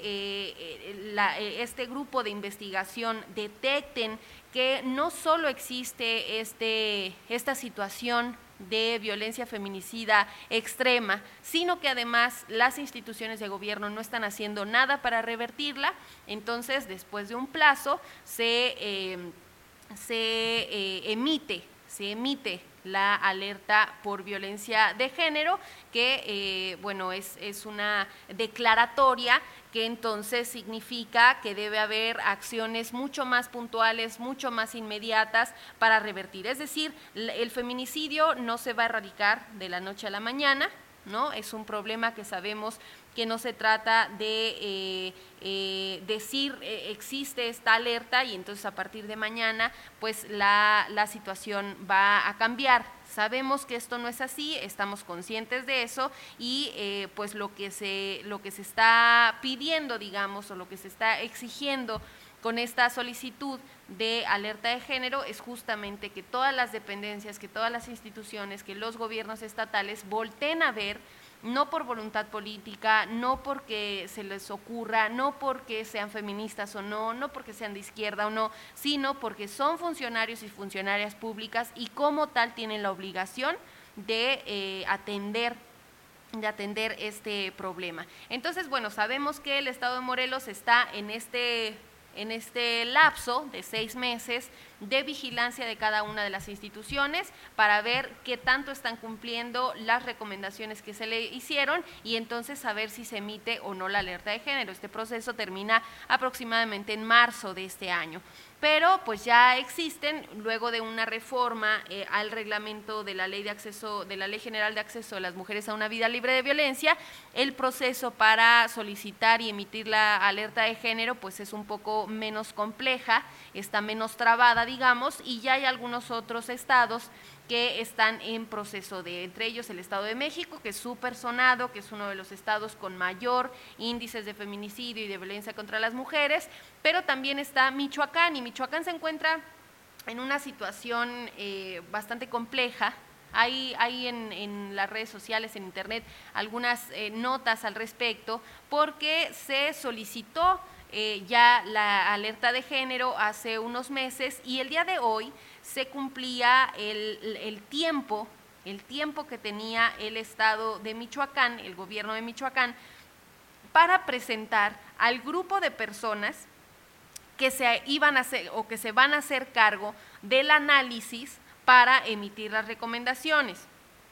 eh, la, este grupo de investigación detecten que no solo existe este, esta situación de violencia feminicida extrema, sino que además las instituciones de gobierno no están haciendo nada para revertirla, entonces después de un plazo se, eh, se eh, emite, se emite la alerta por violencia de género, que eh, bueno, es, es una declaratoria que entonces significa que debe haber acciones mucho más puntuales, mucho más inmediatas para revertir. Es decir, el feminicidio no se va a erradicar de la noche a la mañana, ¿no? Es un problema que sabemos que no se trata de eh, eh, decir eh, existe esta alerta y entonces a partir de mañana pues la, la situación va a cambiar. Sabemos que esto no es así, estamos conscientes de eso, y eh, pues lo que se lo que se está pidiendo, digamos, o lo que se está exigiendo con esta solicitud de alerta de género es justamente que todas las dependencias, que todas las instituciones, que los gobiernos estatales volteen a ver, no por voluntad política, no porque se les ocurra, no porque sean feministas o no, no porque sean de izquierda o no, sino porque son funcionarios y funcionarias públicas y como tal tienen la obligación de eh, atender de atender este problema. Entonces, bueno, sabemos que el Estado de Morelos está en este, en este lapso de seis meses de vigilancia de cada una de las instituciones para ver qué tanto están cumpliendo las recomendaciones que se le hicieron y entonces saber si se emite o no la alerta de género. Este proceso termina aproximadamente en marzo de este año. Pero pues ya existen, luego de una reforma eh, al reglamento de la ley de acceso, de la Ley General de Acceso de las Mujeres a una Vida Libre de Violencia, el proceso para solicitar y emitir la alerta de género pues es un poco menos compleja, está menos trabada, digamos, y ya hay algunos otros estados que están en proceso de, entre ellos el Estado de México, que es súper sonado, que es uno de los estados con mayor índices de feminicidio y de violencia contra las mujeres, pero también está Michoacán, y Michoacán se encuentra en una situación eh, bastante compleja. Hay, hay en, en las redes sociales, en internet, algunas eh, notas al respecto, porque se solicitó eh, ya la alerta de género hace unos meses y el día de hoy se cumplía el, el tiempo, el tiempo que tenía el Estado de Michoacán, el gobierno de Michoacán, para presentar al grupo de personas que se iban a hacer o que se van a hacer cargo del análisis para emitir las recomendaciones.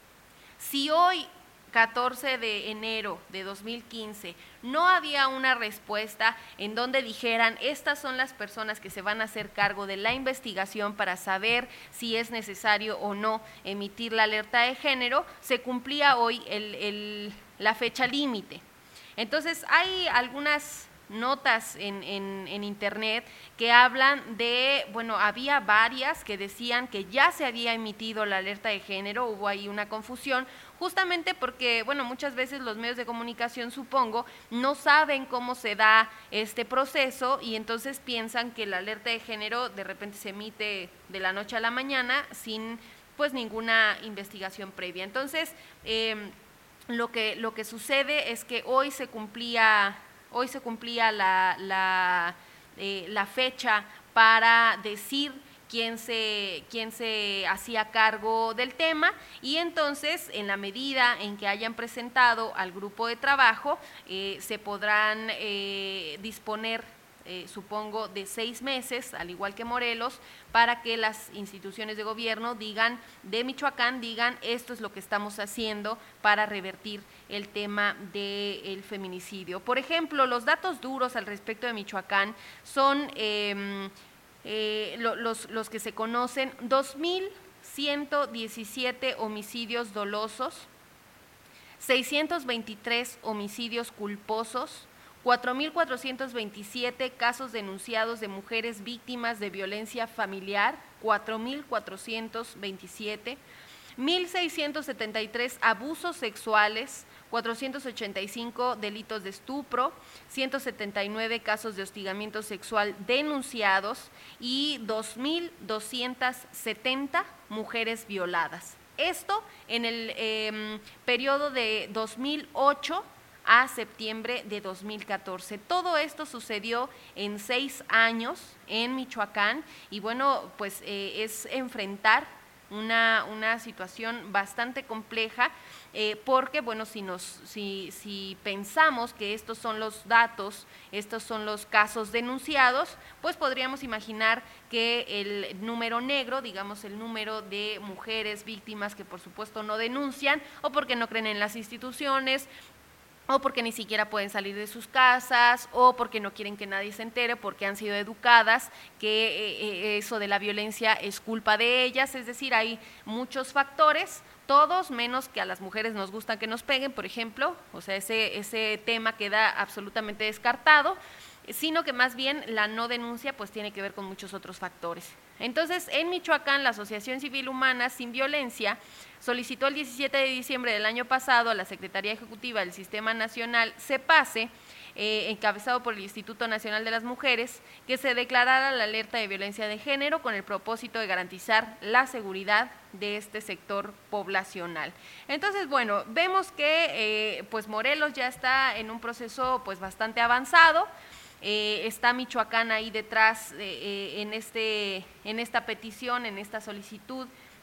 Si hoy, catorce de enero de dos mil quince, no había una respuesta en donde dijeran estas son las personas que se van a hacer cargo de la investigación para saber si es necesario o no emitir la alerta de género, se cumplía hoy el, el, la fecha límite. Entonces hay algunas notas en, en, en internet que hablan de, bueno, había varias que decían que ya se había emitido la alerta de género, hubo ahí una confusión, justamente porque, bueno, muchas veces los medios de comunicación, supongo, no saben cómo se da este proceso y entonces piensan que la alerta de género de repente se emite de la noche a la mañana sin, pues, ninguna investigación previa. Entonces, eh, lo que, lo que sucede es que hoy se cumplía Hoy se cumplía la, la, eh, la fecha para decir quién se, quién se hacía cargo del tema y entonces en la medida en que hayan presentado al grupo de trabajo eh, se podrán eh, disponer Eh, supongo de seis meses, al igual que Morelos, para que las instituciones de gobierno digan, de Michoacán, digan esto es lo que estamos haciendo para revertir el tema del feminicidio. Por ejemplo, los datos duros al respecto de Michoacán son eh, eh, lo, los, los que se conocen, dos mil ciento diecisiete homicidios dolosos, seiscientos veintitrés homicidios culposos, cuatro mil cuatrocientos veintisiete casos denunciados de mujeres víctimas de violencia familiar, cuatro mil cuatrocientos veintisiete, mil seiscientos setenta y tres abusos sexuales, cuatrocientos ochenta y cinco delitos de estupro, ciento setenta y nueve casos de hostigamiento sexual denunciados y dos mil doscientos setenta mujeres violadas. Esto en el eh, periodo de dos mil ocho a septiembre de dos mil catorce. Todo esto sucedió en seis años en Michoacán y bueno, pues eh, es enfrentar una, una situación bastante compleja eh, porque bueno, si, nos, si, si pensamos que estos son los datos, estos son los casos denunciados, pues podríamos imaginar que el número negro, digamos el número de mujeres víctimas que por supuesto no denuncian o porque no creen en las instituciones, o porque ni siquiera pueden salir de sus casas, o porque no quieren que nadie se entere, porque han sido educadas que eh, eso de la violencia es culpa de ellas, es decir, hay muchos factores, todos menos que a las mujeres nos gusta que nos peguen, por ejemplo, o sea, ese, ese tema queda absolutamente descartado, sino que más bien la no denuncia pues tiene que ver con muchos otros factores. Entonces, en Michoacán, la Asociación Civil Humana Sin Violencia solicitó el diecisiete de diciembre del año pasado a la Secretaría Ejecutiva del Sistema Nacional CEPASE, eh, encabezado por el Instituto Nacional de las Mujeres, que se declarara la alerta de violencia de género con el propósito de garantizar la seguridad de este sector poblacional. Entonces, bueno, vemos que eh, pues Morelos ya está en un proceso pues bastante avanzado. Eh, está Michoacán ahí detrás eh, eh, en, este, en esta petición, en esta solicitud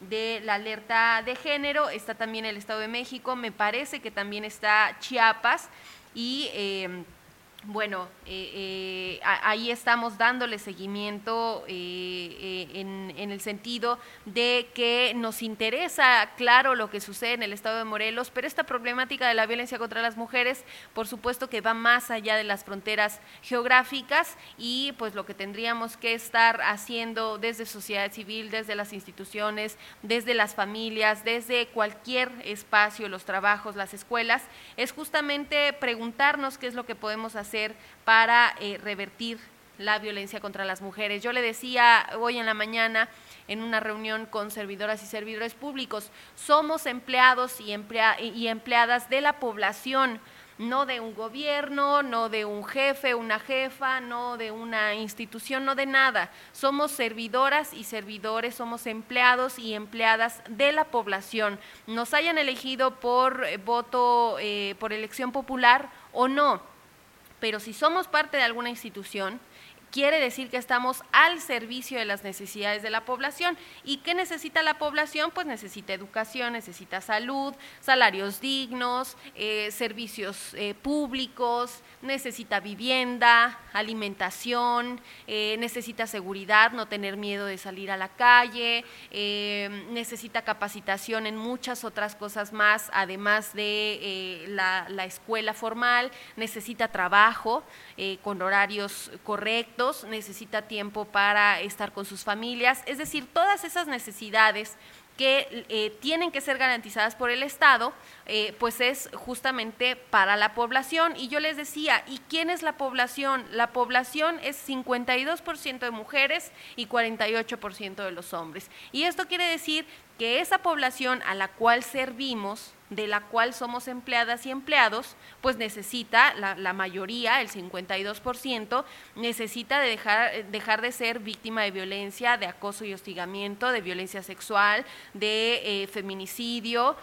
de la alerta de género, está también el Estado de México, me parece que también está Chiapas y eh, bueno, eh, eh, ahí estamos dándole seguimiento eh, eh, en, en el sentido de que nos interesa, claro, lo que sucede en el estado de Morelos, pero esta problemática de la violencia contra las mujeres, por supuesto que va más allá de las fronteras geográficas y pues lo que tendríamos que estar haciendo desde sociedad civil, desde las instituciones, desde las familias, desde cualquier espacio, los trabajos, las escuelas, es justamente preguntarnos qué es lo que podemos hacer para eh, revertir la violencia contra las mujeres. Yo le decía hoy en la mañana en una reunión con servidoras y servidores públicos, somos empleados y, emplea- y empleadas de la población, no de un gobierno, no de un jefe, una jefa, no de una institución, no de nada. Somos servidoras y servidores, somos empleados y empleadas de la población. Nos hayan elegido por eh, voto, eh, por elección popular o no. Pero si somos parte de alguna institución, quiere decir que estamos al servicio de las necesidades de la población. ¿Y qué necesita la población? Pues necesita educación, necesita salud, salarios dignos, eh, servicios eh, públicos, necesita vivienda, alimentación, eh, necesita seguridad, no tener miedo de salir a la calle, eh, necesita capacitación en muchas otras cosas más, además de eh, la, la escuela formal, necesita trabajo eh, con horarios correctos, necesita tiempo para estar con sus familias, es decir, todas esas necesidades que eh, tienen que ser garantizadas por el Estado, eh, pues es justamente para la población. Y yo les decía, ¿y quién es la población? La población es cincuenta y dos por ciento de mujeres y cuarenta y ocho por ciento de los hombres. Y esto quiere decir que esa población a la cual servimos, de la cual somos empleadas y empleados, pues necesita, la, la mayoría, el cincuenta y dos por ciento, necesita de dejar, dejar de ser víctima de violencia, de acoso y hostigamiento, de violencia sexual, de eh, feminicidio,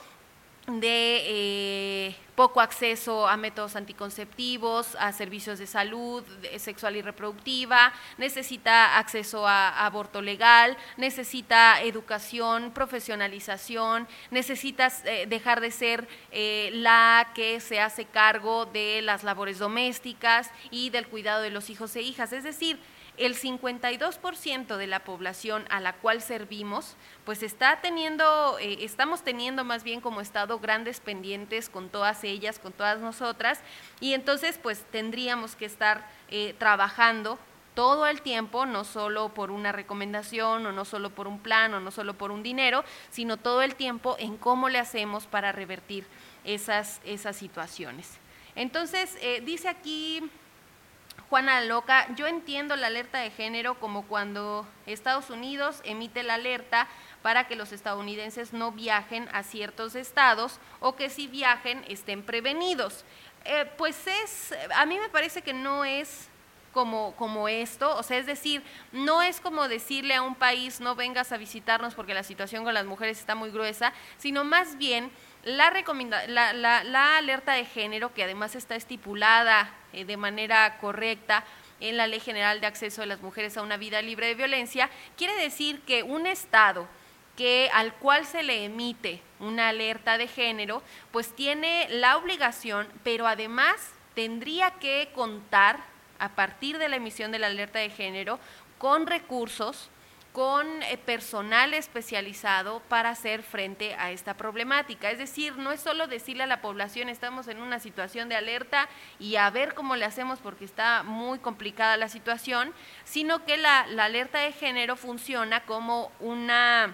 de eh, poco acceso a métodos anticonceptivos, a servicios de salud de, sexual y reproductiva, necesita acceso a, a aborto legal, necesita educación, profesionalización, necesita eh, dejar de ser eh, la que se hace cargo de las labores domésticas y del cuidado de los hijos e hijas, es decir, el cincuenta y dos por ciento de la población a la cual servimos, pues está teniendo, eh, estamos teniendo más bien como Estado grandes pendientes con todas ellas, con todas nosotras, y entonces pues tendríamos que estar eh, trabajando todo el tiempo, no solo por una recomendación, o no solo por un plan, o no solo por un dinero, sino todo el tiempo en cómo le hacemos para revertir esas, esas situaciones. Entonces, eh, dice aquí Juana Loca, yo entiendo la alerta de género como cuando Estados Unidos emite la alerta para que los estadounidenses no viajen a ciertos estados o que si viajen estén prevenidos. Eh, pues es, a mí me parece que no es como, como esto, o sea, es decir, no es como decirle a un país no vengas a visitarnos porque la situación con las mujeres está muy gruesa, sino más bien la, recomenda, la, la, la alerta de género, que además está estipulada eh, de manera correcta en la Ley General de Acceso de las Mujeres a una Vida Libre de Violencia, quiere decir que un estado que al cual se le emite una alerta de género, pues tiene la obligación, pero además tendría que contar a partir de la emisión de la alerta de género con recursos, con eh, personal especializado para hacer frente a esta problemática. Es decir, no es solo decirle a la población estamos en una situación de alerta y a ver cómo le hacemos porque está muy complicada la situación, sino que la, la alerta de género funciona como una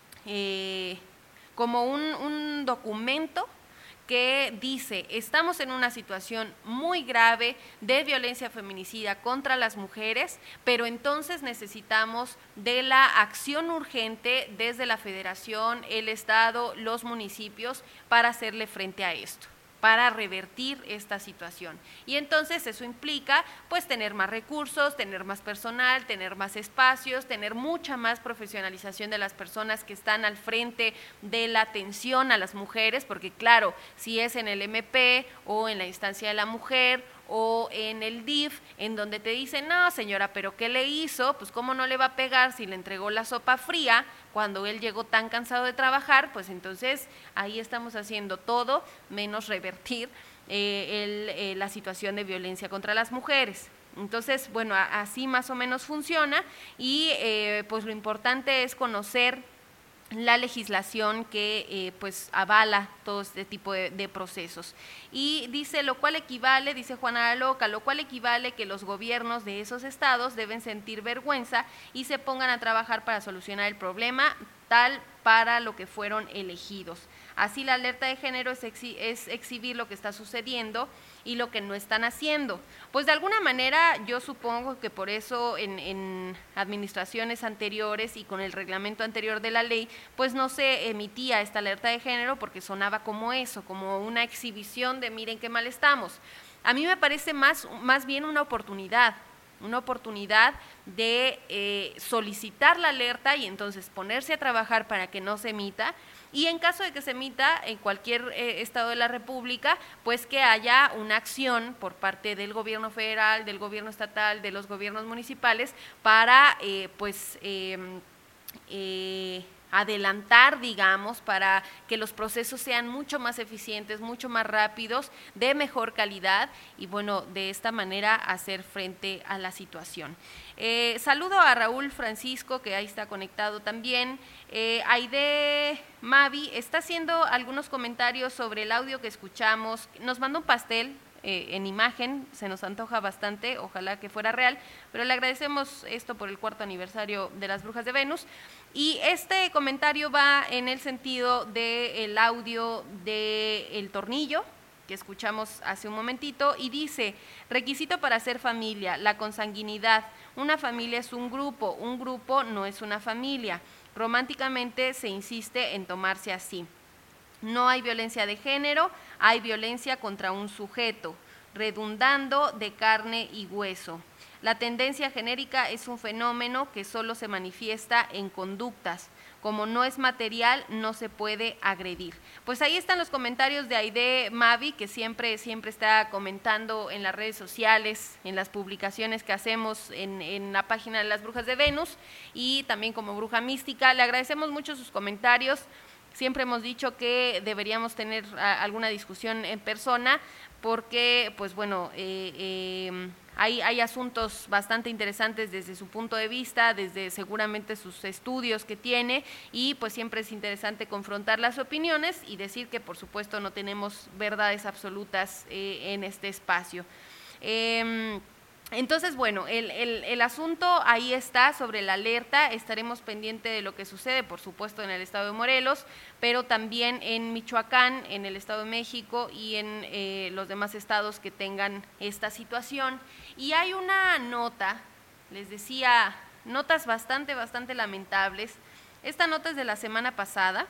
eh, como un, un documento que dice, estamos en una situación muy grave de violencia feminicida contra las mujeres, pero entonces necesitamos de la acción urgente desde la Federación, el Estado, los municipios, para hacerle frente a esto, para revertir esta situación. Y entonces eso implica pues tener más recursos, tener más personal, tener más espacios, tener mucha más profesionalización de las personas que están al frente de la atención a las mujeres, porque claro, si es en el M P o en la instancia de la mujer o en el D I F, en donde te dicen, no señora, pero ¿qué le hizo? Pues cómo no le va a pegar si le entregó la sopa fría cuando él llegó tan cansado de trabajar. Pues entonces ahí estamos haciendo todo menos revertir eh, el, eh, la situación de violencia contra las mujeres. Entonces, bueno, a, así más o menos funciona y eh, pues lo importante es conocer la legislación que eh, pues avala todo este tipo de, de procesos. Y dice, lo cual equivale, dice Juana la Loca, lo cual equivale que los gobiernos de esos estados deben sentir vergüenza y se pongan a trabajar para solucionar el problema tal para lo que fueron elegidos. Así la alerta de género es, exhi es exhibir lo que está sucediendo y lo que no están haciendo. Pues de alguna manera yo supongo que por eso en, en administraciones anteriores y con el reglamento anterior de la ley, pues no se emitía esta alerta de género porque sonaba como eso, como una exhibición de miren qué mal estamos. A mí me parece más, más bien una oportunidad, una oportunidad de eh, solicitar la alerta y entonces ponerse a trabajar para que no se emita, y en caso de que se emita en cualquier eh, estado de la República, pues que haya una acción por parte del gobierno federal, del gobierno estatal, de los gobiernos municipales para eh, pues eh, eh, adelantar, digamos, para que los procesos sean mucho más eficientes, mucho más rápidos, de mejor calidad y bueno, de esta manera hacer frente a la situación. Eh, saludo a Raúl Francisco, que ahí está conectado también. Eh, Aide Mavi está haciendo algunos comentarios sobre el audio que escuchamos, nos mandó un pastel Eh, en imagen, se nos antoja bastante, ojalá que fuera real, pero le agradecemos esto por el cuarto aniversario de las Brujas de Venus, y este comentario va en el sentido del audio del tornillo que escuchamos hace un momentito, y dice, requisito para ser familia, la consanguinidad, una familia es un grupo, un grupo no es una familia, románticamente se insiste en tomarse así. No hay violencia de género, hay violencia contra un sujeto, redundando de carne y hueso. La tendencia genérica es un fenómeno que solo se manifiesta en conductas. Como no es material, no se puede agredir. Pues ahí están los comentarios de Aide Mavi, que siempre, siempre está comentando en las redes sociales, en las publicaciones que hacemos en, en la página de las Brujas de Venus, y también como bruja mística. Le agradecemos mucho sus comentarios. Siempre hemos dicho que deberíamos tener a, alguna discusión en persona porque, pues bueno, eh, eh, hay, hay asuntos bastante interesantes desde su punto de vista, desde seguramente sus estudios que tiene, y pues siempre es interesante confrontar las opiniones y decir que por supuesto no tenemos verdades absolutas eh, en este espacio. Eh, Entonces, bueno, el, el, el asunto ahí está sobre la alerta, estaremos pendientes de lo que sucede, por supuesto, en el estado de Morelos, pero también en Michoacán, en el estado de México y en eh, los demás estados que tengan esta situación. Y hay una nota, les decía, notas bastante, bastante lamentables. Esta nota es de la semana pasada.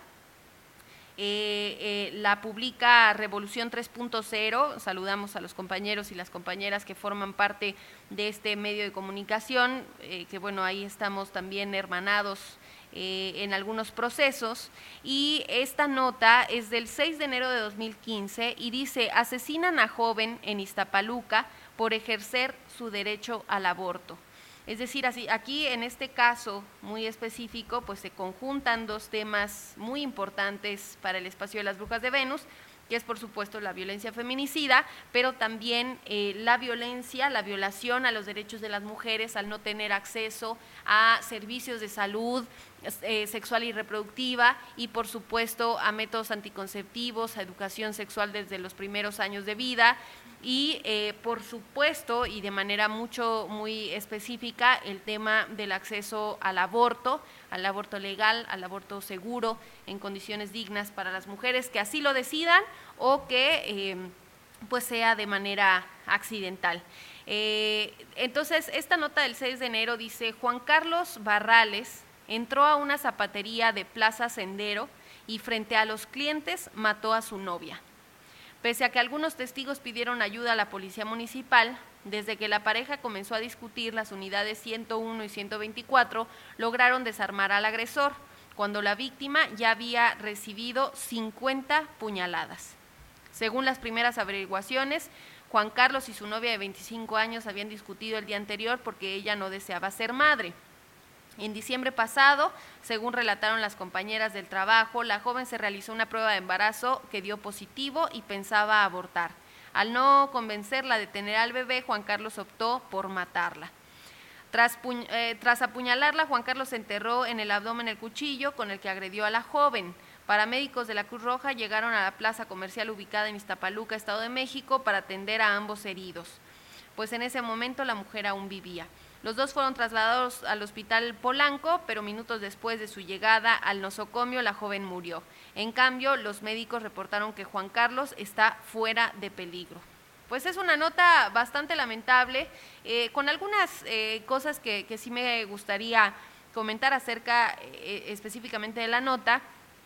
Eh, eh, la publica Revolución tres punto cero, saludamos a los compañeros y las compañeras que forman parte de este medio de comunicación, eh, que bueno, ahí estamos también hermanados eh, en algunos procesos, y esta nota es del seis de enero de dos mil quince y dice, asesinan a joven en Iztapaluca por ejercer su derecho al aborto. Es decir, así, aquí en este caso muy específico, pues se conjuntan dos temas muy importantes para el espacio de las Brujas de Venus, que es por supuesto la violencia feminicida, pero también eh, la violencia, la violación a los derechos de las mujeres al no tener acceso a servicios de salud eh, sexual y reproductiva, y por supuesto a métodos anticonceptivos, a educación sexual desde los primeros años de vida, y eh, por supuesto y de manera mucho muy específica el tema del acceso al aborto, al aborto legal, al aborto seguro, en condiciones dignas para las mujeres que así lo decidan o que eh, pues sea de manera accidental. Eh, entonces, esta nota del seis de enero dice, Juan Carlos Barrales entró a una zapatería de Plaza Sendero y frente a los clientes mató a su novia. Pese a que algunos testigos pidieron ayuda a la policía municipal, desde que la pareja comenzó a discutir, las unidades ciento uno y ciento veinticuatro lograron desarmar al agresor, cuando la víctima ya había recibido cincuenta puñaladas. Según las primeras averiguaciones, Juan Carlos y su novia de veinticinco años habían discutido el día anterior porque ella no deseaba ser madre. En diciembre pasado, según relataron las compañeras del trabajo, la joven se realizó una prueba de embarazo que dio positivo y pensaba abortar. Al no convencerla de tener al bebé, Juan Carlos optó por matarla. Tras, eh, tras apuñalarla, Juan Carlos enterró en el abdomen el cuchillo con el que agredió a la joven. Paramédicos de la Cruz Roja llegaron a la plaza comercial ubicada en Iztapaluca, Estado de México, para atender a ambos heridos, pues en ese momento la mujer aún vivía. Los dos fueron trasladados al hospital Polanco, pero minutos después de su llegada al nosocomio, la joven murió. En cambio, los médicos reportaron que Juan Carlos está fuera de peligro. Pues es una nota bastante lamentable, eh, con algunas eh, cosas que, que sí me gustaría comentar acerca eh, específicamente de la nota.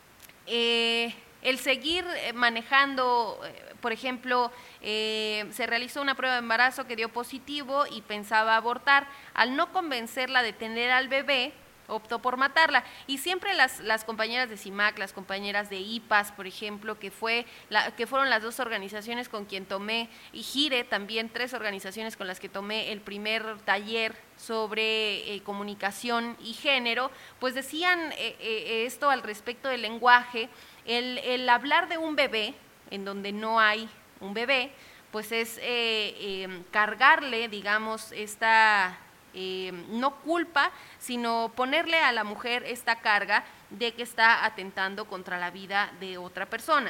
Eh, el seguir manejando, eh, por ejemplo, eh, se realizó una prueba de embarazo que dio positivo y pensaba abortar. Al no convencerla de tener al bebé, optó por matarla. Y siempre las, las compañeras de CIMAC, las compañeras de I P A S, por ejemplo, que, fue la, que fueron las dos organizaciones con quien tomé, y GIRE también, tres organizaciones con las que tomé el primer taller sobre eh, comunicación y género, pues decían eh, eh, esto al respecto del lenguaje. El, el hablar de un bebé, en donde no hay un bebé, pues es eh, eh, cargarle, digamos, esta... Eh, no culpa, sino ponerle a la mujer esta carga de que está atentando contra la vida de otra persona.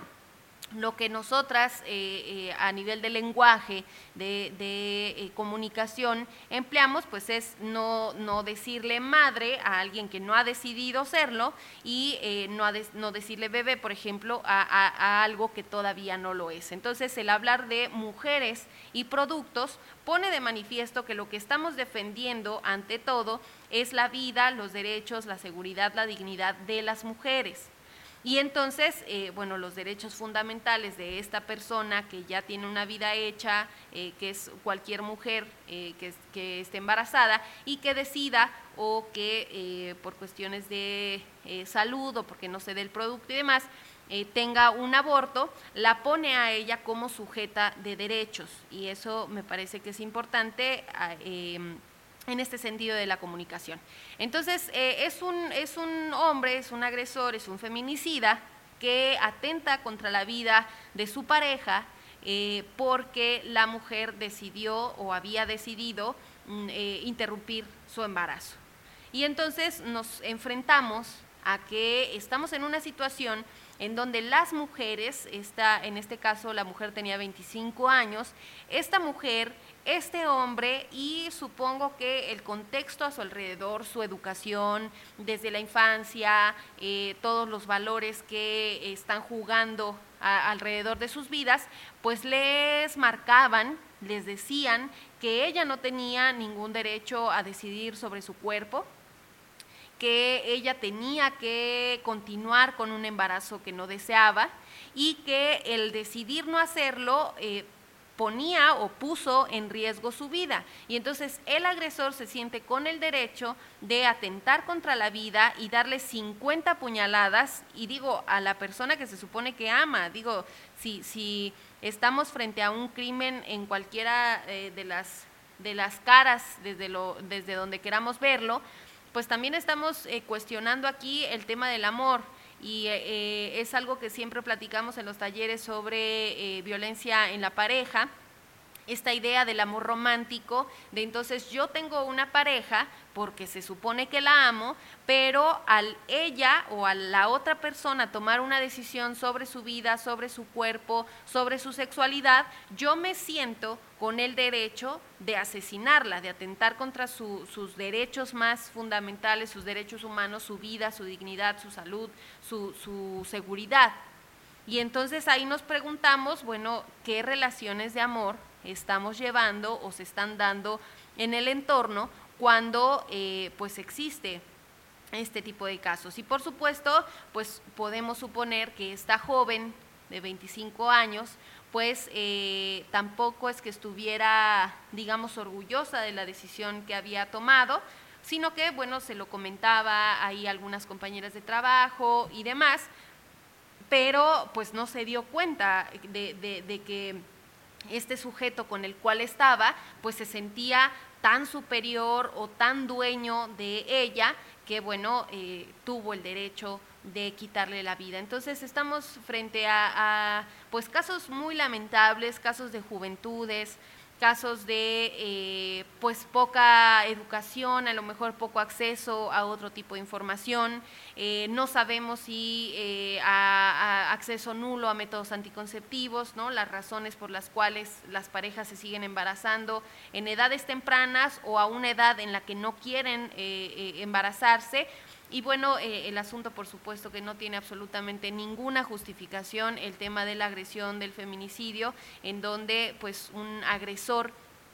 Lo que nosotras eh, eh, a nivel de lenguaje, de, de eh, comunicación, empleamos, pues es no, no decirle madre a alguien que no ha decidido serlo y eh, no, de, no decirle bebé, por ejemplo, a, a, a algo que todavía no lo es. Entonces, el hablar de mujeres y productos pone de manifiesto que lo que estamos defendiendo ante todo es la vida, los derechos, la seguridad, la dignidad de las mujeres. Y entonces, eh, bueno, los derechos fundamentales de esta persona que ya tiene una vida hecha, eh, que es cualquier mujer eh, que, que esté embarazada y que decida o que eh, por cuestiones de eh, salud o porque no se dé el producto y demás, eh, tenga un aborto, la pone a ella como sujeta de derechos. Y eso me parece que es importante eh, en este sentido de la comunicación. Entonces, eh, es, un, es un hombre, es un agresor, es un feminicida que atenta contra la vida de su pareja eh, porque la mujer decidió o había decidido eh, interrumpir su embarazo. Y entonces nos enfrentamos a que estamos en una situación en donde las mujeres, esta, en este caso la mujer tenía veinticinco años, esta mujer, este hombre y supongo que el contexto a su alrededor, su educación desde la infancia, eh, todos los valores que están jugando a, alrededor de sus vidas, pues les marcaban, les decían que ella no tenía ningún derecho a decidir sobre su cuerpo, que ella tenía que continuar con un embarazo que no deseaba y que el decidir no hacerlo eh, ponía o puso en riesgo su vida. Y entonces el agresor se siente con el derecho de atentar contra la vida y darle cincuenta puñaladas, y digo, a la persona que se supone que ama. Digo, si, si estamos frente a un crimen en cualquiera eh, de, las, de las caras, desde, lo, desde donde queramos verlo, pues también estamos eh, cuestionando aquí el tema del amor, y eh, es algo que siempre platicamos en los talleres sobre eh, violencia en la pareja, esta idea del amor romántico, de entonces yo tengo una pareja porque se supone que la amo, pero al ella o a la otra persona tomar una decisión sobre su vida, sobre su cuerpo, sobre su sexualidad, yo me siento con el derecho de asesinarla, de atentar contra su, sus derechos más fundamentales, sus derechos humanos, su vida, su dignidad, su salud, su, su seguridad. Y entonces ahí nos preguntamos, bueno, ¿qué relaciones de amor estamos llevando o se están dando en el entorno cuando eh, pues existe este tipo de casos? Y por supuesto, pues podemos suponer que esta joven de veinticinco años, pues eh, tampoco es que estuviera, digamos, orgullosa de la decisión que había tomado, sino que, bueno, se lo comentaba ahí a algunas compañeras de trabajo y demás, pero pues no se dio cuenta de, de, de que este sujeto con el cual estaba, pues se sentía tan superior o tan dueño de ella que, bueno, eh, tuvo el derecho de quitarle la vida. Entonces estamos frente a, a pues casos muy lamentables, casos de juventudes, casos de eh, pues poca educación, a lo mejor poco acceso a otro tipo de información, eh, no sabemos si eh, a, a acceso nulo a métodos anticonceptivos, ¿no? Las razones por las cuales las parejas se siguen embarazando en edades tempranas o a una edad en la que no quieren eh, eh, embarazarse. Y bueno, eh, el asunto por supuesto que no tiene absolutamente ninguna justificación, el tema de la agresión, del feminicidio, en donde pues un agresor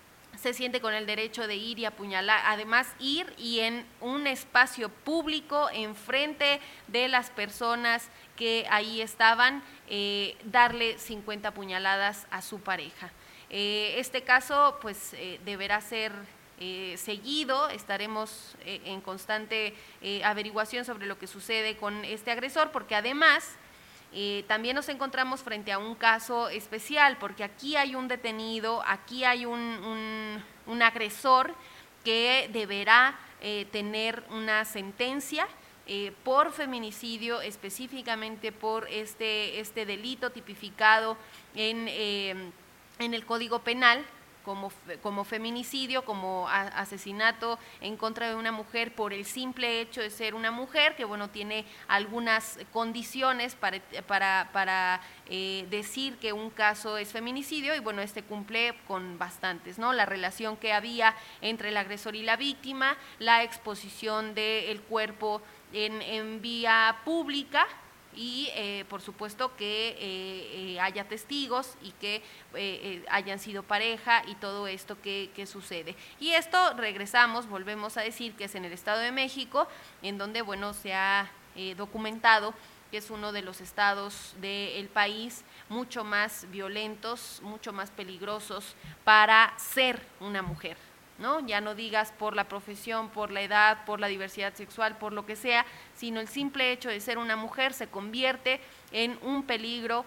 se siente con el derecho de ir y apuñalar, además ir y en un espacio público, enfrente de las personas que ahí estaban, eh, darle cincuenta puñaladas a su pareja. Eh, este caso pues eh, deberá ser Eh, seguido, estaremos eh, en constante eh, averiguación sobre lo que sucede con este agresor, porque además eh, también nos encontramos frente a un caso especial, porque aquí hay un detenido, aquí hay un, un, un agresor que deberá eh, tener una sentencia eh, por feminicidio, específicamente por este, este delito tipificado en, eh, en el Código Penal, Como, como feminicidio, como a, asesinato en contra de una mujer por el simple hecho de ser una mujer, que bueno, tiene algunas condiciones para, para, para eh, decir que un caso es feminicidio, y bueno, este cumple con bastantes, ¿no? La relación que había entre el agresor y la víctima, la exposición del cuerpo en, en vía pública, y eh, por supuesto que eh, eh, haya testigos y que eh, eh, hayan sido pareja y todo esto que, que sucede. Y esto, regresamos, volvemos a decir que es en el Estado de México, en donde bueno, se ha eh, documentado que es uno de los estados del país mucho más violentos, mucho más peligrosos para ser una mujer, ¿no? Ya no digas por la profesión, por la edad, por la diversidad sexual, por lo que sea, sino el simple hecho de ser una mujer se convierte en un peligro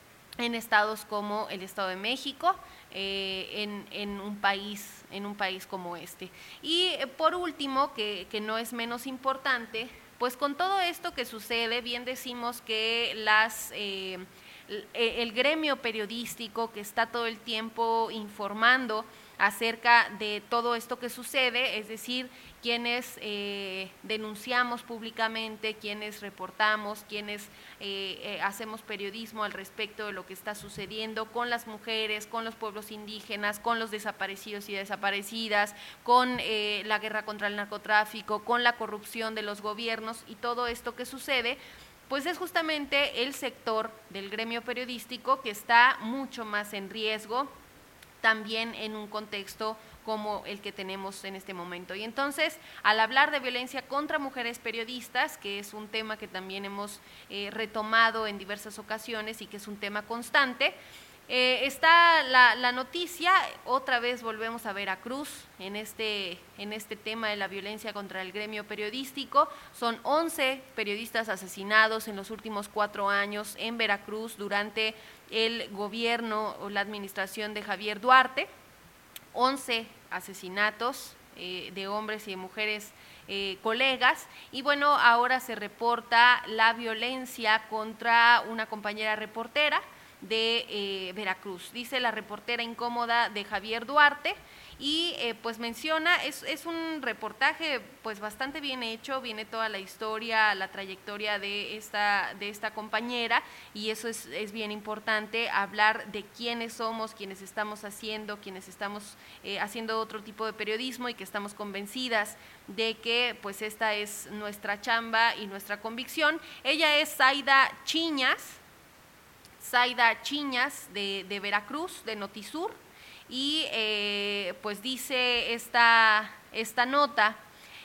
en estados como el Estado de México, eh, en, en, un país, en un país como este. Y eh, por último, que, que no es menos importante, pues con todo esto que sucede, bien decimos que las... Eh, el gremio periodístico que está todo el tiempo informando acerca de todo esto que sucede, es decir, quienes eh, denunciamos públicamente, quienes reportamos, quienes eh, eh, hacemos periodismo al respecto de lo que está sucediendo con las mujeres, con los pueblos indígenas, con los desaparecidos y desaparecidas, con eh, la guerra contra el narcotráfico, con la corrupción de los gobiernos y todo esto que sucede, pues es justamente el sector del gremio periodístico que está mucho más en riesgo, también en un contexto como el que tenemos en este momento. Y entonces, al hablar de violencia contra mujeres periodistas, que es un tema que también hemos eh, retomado en diversas ocasiones y que es un tema constante, Eh, está la, la noticia, otra vez volvemos a Veracruz en este, en este tema de la violencia contra el gremio periodístico. Son once periodistas asesinados en los últimos cuatro años en Veracruz durante el gobierno o la administración de Javier Duarte, once asesinatos eh, de hombres y de mujeres eh, colegas, y bueno, ahora se reporta la violencia contra una compañera reportera de eh, Veracruz. Dice la reportera incómoda de Javier Duarte, y eh, pues menciona, es, es un reportaje pues bastante bien hecho, viene toda la historia, la trayectoria de esta, de esta compañera, y eso es, es bien importante, hablar de quiénes somos, quienes estamos haciendo, quienes estamos eh, haciendo otro tipo de periodismo y que estamos convencidas de que pues esta es nuestra chamba y nuestra convicción. Ella es Zaida Chiñas, Zaida Chiñas de, de Veracruz, de Notisur, y eh, pues dice esta, esta nota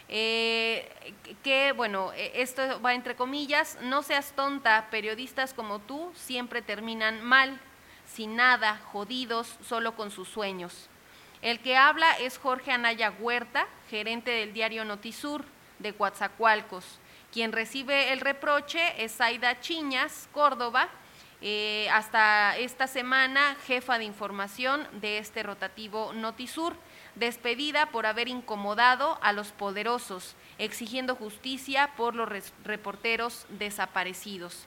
eh, que, bueno, esto va entre comillas: no seas tonta, periodistas como tú siempre terminan mal, sin nada, jodidos, solo con sus sueños. El que habla es Jorge Anaya Huerta, gerente del diario Notisur de Coatzacoalcos. Quien recibe el reproche es Zaida Chiñas Córdoba, Eh, hasta esta semana, jefa de información de este rotativo Notisur, despedida por haber incomodado a los poderosos, exigiendo justicia por los reporteros desaparecidos.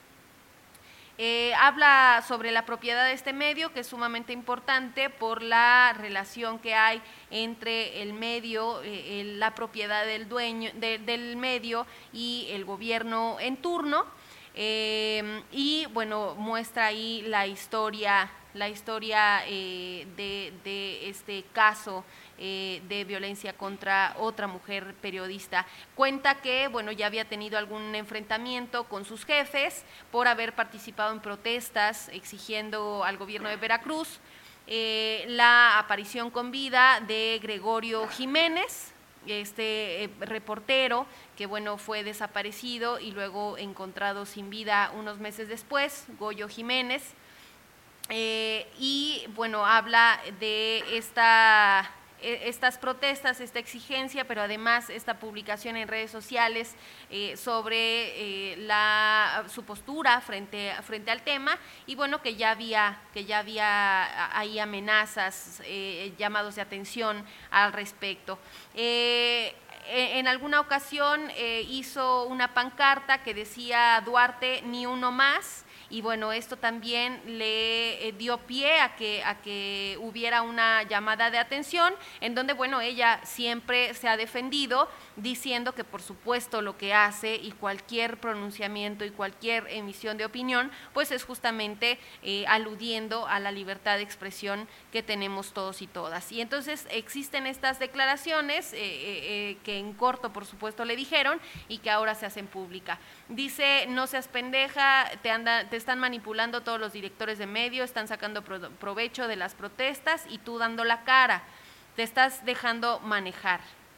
Eh, habla sobre la propiedad de este medio, que es sumamente importante por la relación que hay entre el medio, eh, el, la propiedad del dueño de, del medio y el gobierno en turno. Eh, y bueno, muestra ahí la historia, la historia eh, de, de este caso eh, de violencia contra otra mujer periodista. Cuenta que bueno, ya había tenido algún enfrentamiento con sus jefes por haber participado en protestas exigiendo al gobierno de Veracruz eh, la aparición con vida de Gregorio Jiménez, este eh, reportero que bueno, fue desaparecido y luego encontrado sin vida unos meses después, Goyo Jiménez, eh, y bueno, habla de esta estas protestas, esta exigencia, pero además esta publicación en redes sociales eh, sobre eh, la, su postura frente, frente al tema, y bueno, que ya había, que ya había ahí amenazas, eh, llamados de atención al respecto. Eh, en alguna ocasión eh, hizo una pancarta que decía Duarte ni uno más, y bueno, esto también le eh, dio pie a que, a que hubiera una llamada de atención, en donde bueno, ella siempre se ha defendido diciendo que por supuesto lo que hace y cualquier pronunciamiento y cualquier emisión de opinión pues es justamente eh, aludiendo a la libertad de expresión que tenemos todos y todas. Y entonces existen estas declaraciones eh, eh, que en corto por supuesto le dijeron y que ahora se hacen pública. Dice: no seas pendeja, te, anda, te están manipulando todos los directores de medios, están sacando pro, provecho de las protestas y tú dando la cara, te estás dejando manejar.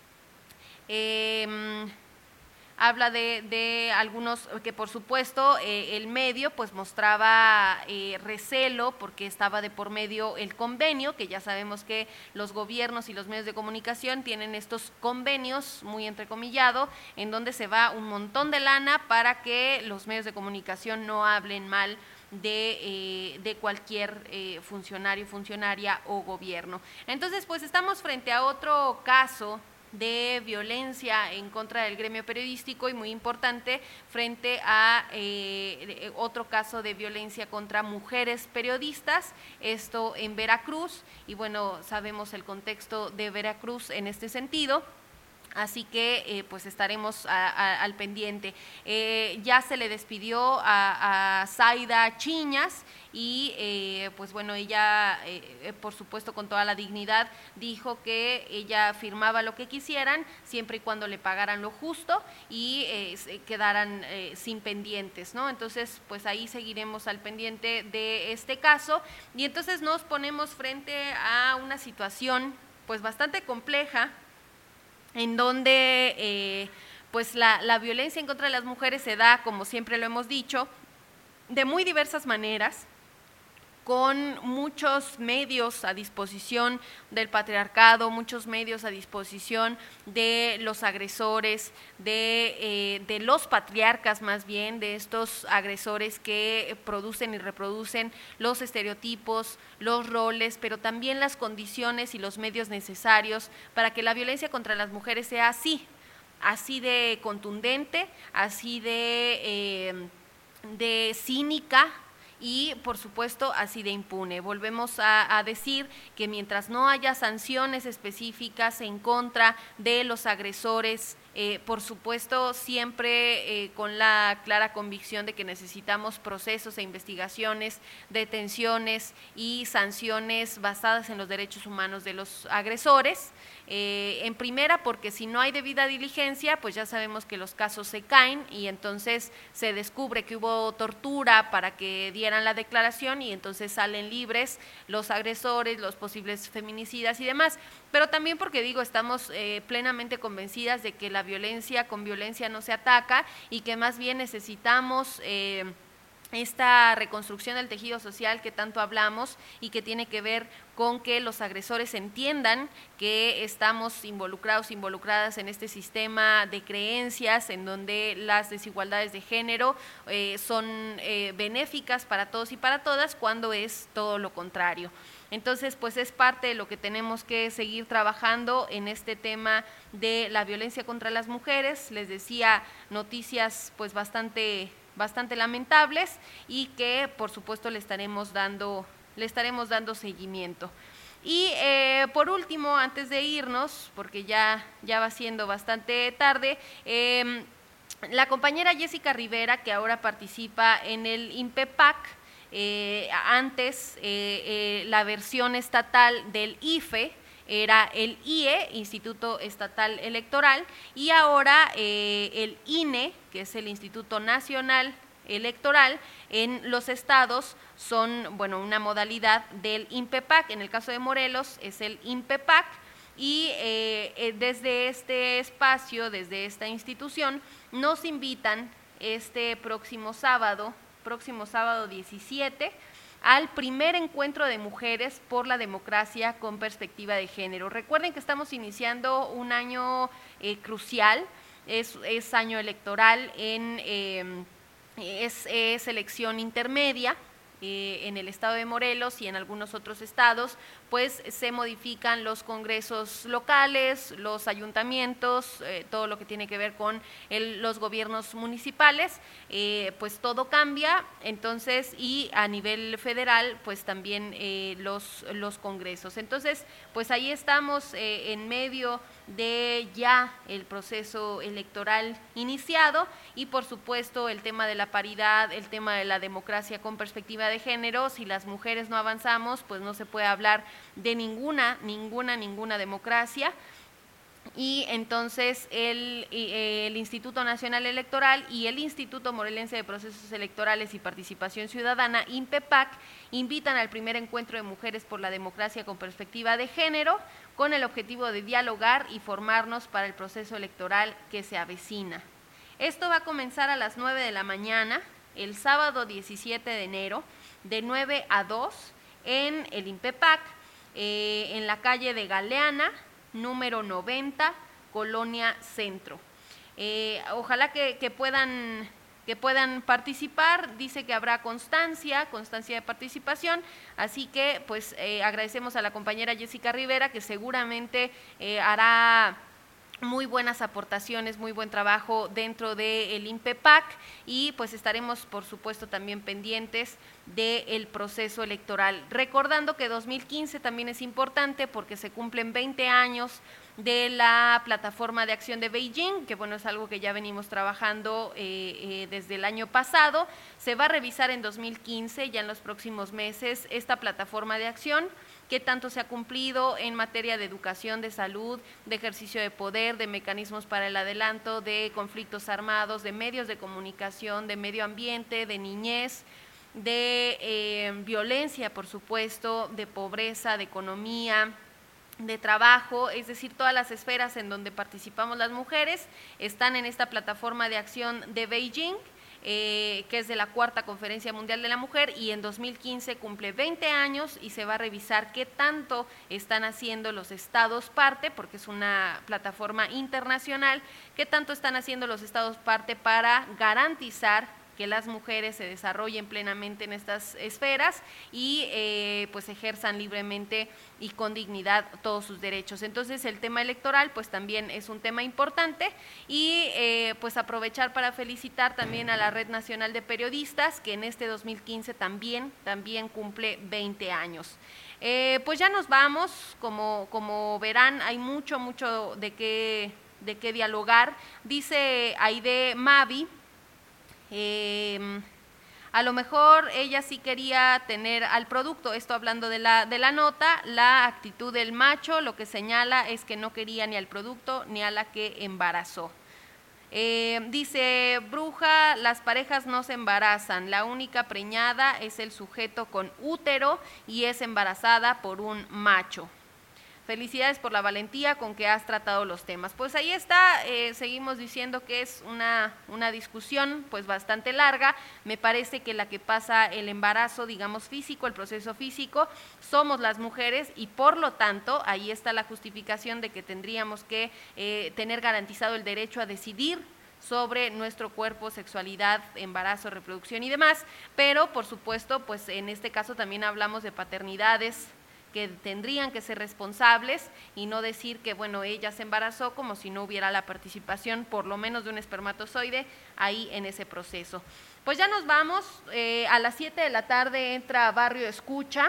Eh, habla de, de algunos que por supuesto eh, el medio pues mostraba eh, recelo porque estaba de por medio el convenio, que ya sabemos que los gobiernos y los medios de comunicación tienen estos convenios, muy entrecomillado, en donde se va un montón de lana para que los medios de comunicación no hablen mal de, eh, de cualquier eh, funcionario, funcionaria o gobierno. Entonces pues estamos frente a otro caso de violencia en contra del gremio periodístico y muy importante frente a eh, otro caso de violencia contra mujeres periodistas, esto en Veracruz, y bueno, sabemos el contexto de Veracruz en este sentido. Así que eh, pues estaremos a, a, al pendiente. Eh, ya se le despidió a, a Zaida Chiñas y eh, pues bueno, ella eh, por supuesto con toda la dignidad dijo que ella firmaba lo que quisieran siempre y cuando le pagaran lo justo y eh, quedaran eh, sin pendientes, ¿no? Entonces pues ahí seguiremos al pendiente de este caso y entonces nos ponemos frente a una situación pues bastante compleja, en donde eh, pues la, la violencia en contra de las mujeres se da, como siempre lo hemos dicho, de muy diversas maneras, con muchos medios a disposición del patriarcado, muchos medios a disposición de los agresores, de, eh, de los patriarcas más bien, de estos agresores que producen y reproducen los estereotipos, los roles, pero también las condiciones y los medios necesarios para que la violencia contra las mujeres sea así, así de contundente, así de, eh, de cínica, y por supuesto así de impune. Volvemos a, a decir que mientras no haya sanciones específicas en contra de los agresores, eh, por supuesto siempre eh, con la clara convicción de que necesitamos procesos e investigaciones, detenciones y sanciones basadas en los derechos humanos de los agresores. Eh, en primera, porque si no hay debida diligencia, pues ya sabemos que los casos se caen y entonces se descubre que hubo tortura para que dieran la declaración y entonces salen libres los agresores, los posibles feminicidas y demás. Pero también porque digo, estamos eh, plenamente convencidas de que la violencia con violencia no se ataca y que más bien necesitamos Eh, esta reconstrucción del tejido social que tanto hablamos y que tiene que ver con que los agresores entiendan que estamos involucrados, involucradas en este sistema de creencias en donde las desigualdades de género eh, son eh, benéficas para todos y para todas, cuando es todo lo contrario. Entonces, pues es parte de lo que tenemos que seguir trabajando en este tema de la violencia contra las mujeres. Les decía, noticias pues bastante bastante lamentables y que por supuesto le estaremos dando, le estaremos dando seguimiento. Y eh, por último, antes de irnos, porque ya, ya va siendo bastante tarde, eh, la compañera Jessica Rivera, que ahora participa en el INPEPAC, eh, antes eh, eh, la versión estatal del I F E, era el I E, Instituto Estatal Electoral, y ahora eh, el I N E, que es el Instituto Nacional Electoral, en los estados son, bueno, una modalidad del INPEPAC. En el caso de Morelos es el INPEPAC, y eh, eh, desde este espacio, desde esta institución, nos invitan este próximo sábado, próximo sábado diecisiete, al primer encuentro de mujeres por la democracia con perspectiva de género. Recuerden que estamos iniciando un año eh, crucial, es, es año electoral, en, eh, es, es elección intermedia. Eh, en el estado de Morelos y en algunos otros estados, pues se modifican los congresos locales, los ayuntamientos, eh, todo lo que tiene que ver con el, los gobiernos municipales, eh, pues todo cambia. Entonces, y a nivel federal, pues también eh, los, los congresos. Entonces, pues ahí estamos eh, en medio de ya el proceso electoral iniciado, y por supuesto el tema de la paridad, el tema de la democracia con perspectiva de género. Si las mujeres no avanzamos, pues no se puede hablar de ninguna, ninguna, ninguna democracia. Y entonces el, el Instituto Nacional Electoral y el Instituto Morelense de Procesos Electorales y Participación Ciudadana, INPEPAC, invitan al primer encuentro de mujeres por la democracia con perspectiva de género, con el objetivo de dialogar y formarnos para el proceso electoral que se avecina. Esto va a comenzar a las nueve de la mañana, el sábado diecisiete de enero, de nueve a dos, en el INPEPAC, eh, en la calle de Galeana, número noventa, Colonia Centro. Eh, ojalá que, que, puedan, que puedan participar. Dice que habrá constancia, constancia de participación, así que pues eh, agradecemos a la compañera Jessica Rivera, que seguramente eh, hará muy buenas aportaciones, muy buen trabajo dentro del INPEPAC, y pues estaremos por supuesto también pendientes del proceso electoral. Recordando que dos mil quince también es importante porque se cumplen veinte años de la plataforma de acción de Beijing, que bueno, es algo que ya venimos trabajando eh, eh, desde el año pasado. Se va a revisar en dos mil quince, ya en los próximos meses, esta plataforma de acción, qué tanto se ha cumplido en materia de educación, de salud, de ejercicio de poder, de mecanismos para el adelanto, de conflictos armados, de medios de comunicación, de medio ambiente, de niñez, de eh, violencia, por supuesto, de pobreza, de economía, de trabajo. Es decir, todas las esferas en donde participamos las mujeres están en esta plataforma de acción de Beijing, Eh, que es de la cuarta Conferencia Mundial de la Mujer, y en dos mil quince cumple veinte años y se va a revisar qué tanto están haciendo los estados parte, porque es una plataforma internacional, qué tanto están haciendo los estados parte para garantizar que las mujeres se desarrollen plenamente en estas esferas y eh, pues ejerzan libremente y con dignidad todos sus derechos. Entonces el tema electoral pues también es un tema importante, y eh, pues aprovechar para felicitar también a la Red Nacional de Periodistas, que en este dos mil quince también, también cumple veinte años. Eh, pues ya nos vamos, como, como verán hay mucho, mucho de qué, de qué dialogar. Dice Aide Mavi, Eh, a lo mejor ella sí quería tener al producto, esto hablando de la, de la nota, la actitud del macho lo que señala es que no quería ni al producto ni a la que embarazó. Eh, dice Bruja, las parejas no se embarazan, la única preñada es el sujeto con útero y es embarazada por un macho. Felicidades por la valentía con que has tratado los temas. Pues ahí está, eh, seguimos diciendo que es una, una discusión pues bastante larga. Me parece que la que pasa el embarazo, digamos físico, el proceso físico, somos las mujeres y por lo tanto ahí está la justificación de que tendríamos que eh, tener garantizado el derecho a decidir sobre nuestro cuerpo, sexualidad, embarazo, reproducción y demás, pero por supuesto pues en este caso también hablamos de paternidades que tendrían que ser responsables y no decir que, bueno, ella se embarazó como si no hubiera la participación, por lo menos de un espermatozoide, ahí en ese proceso. Pues ya nos vamos, eh, a las siete de la tarde entra Barrio Escucha,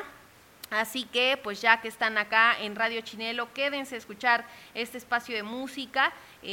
así que pues ya que están acá en Radio Chinelo, quédense a escuchar este espacio de música,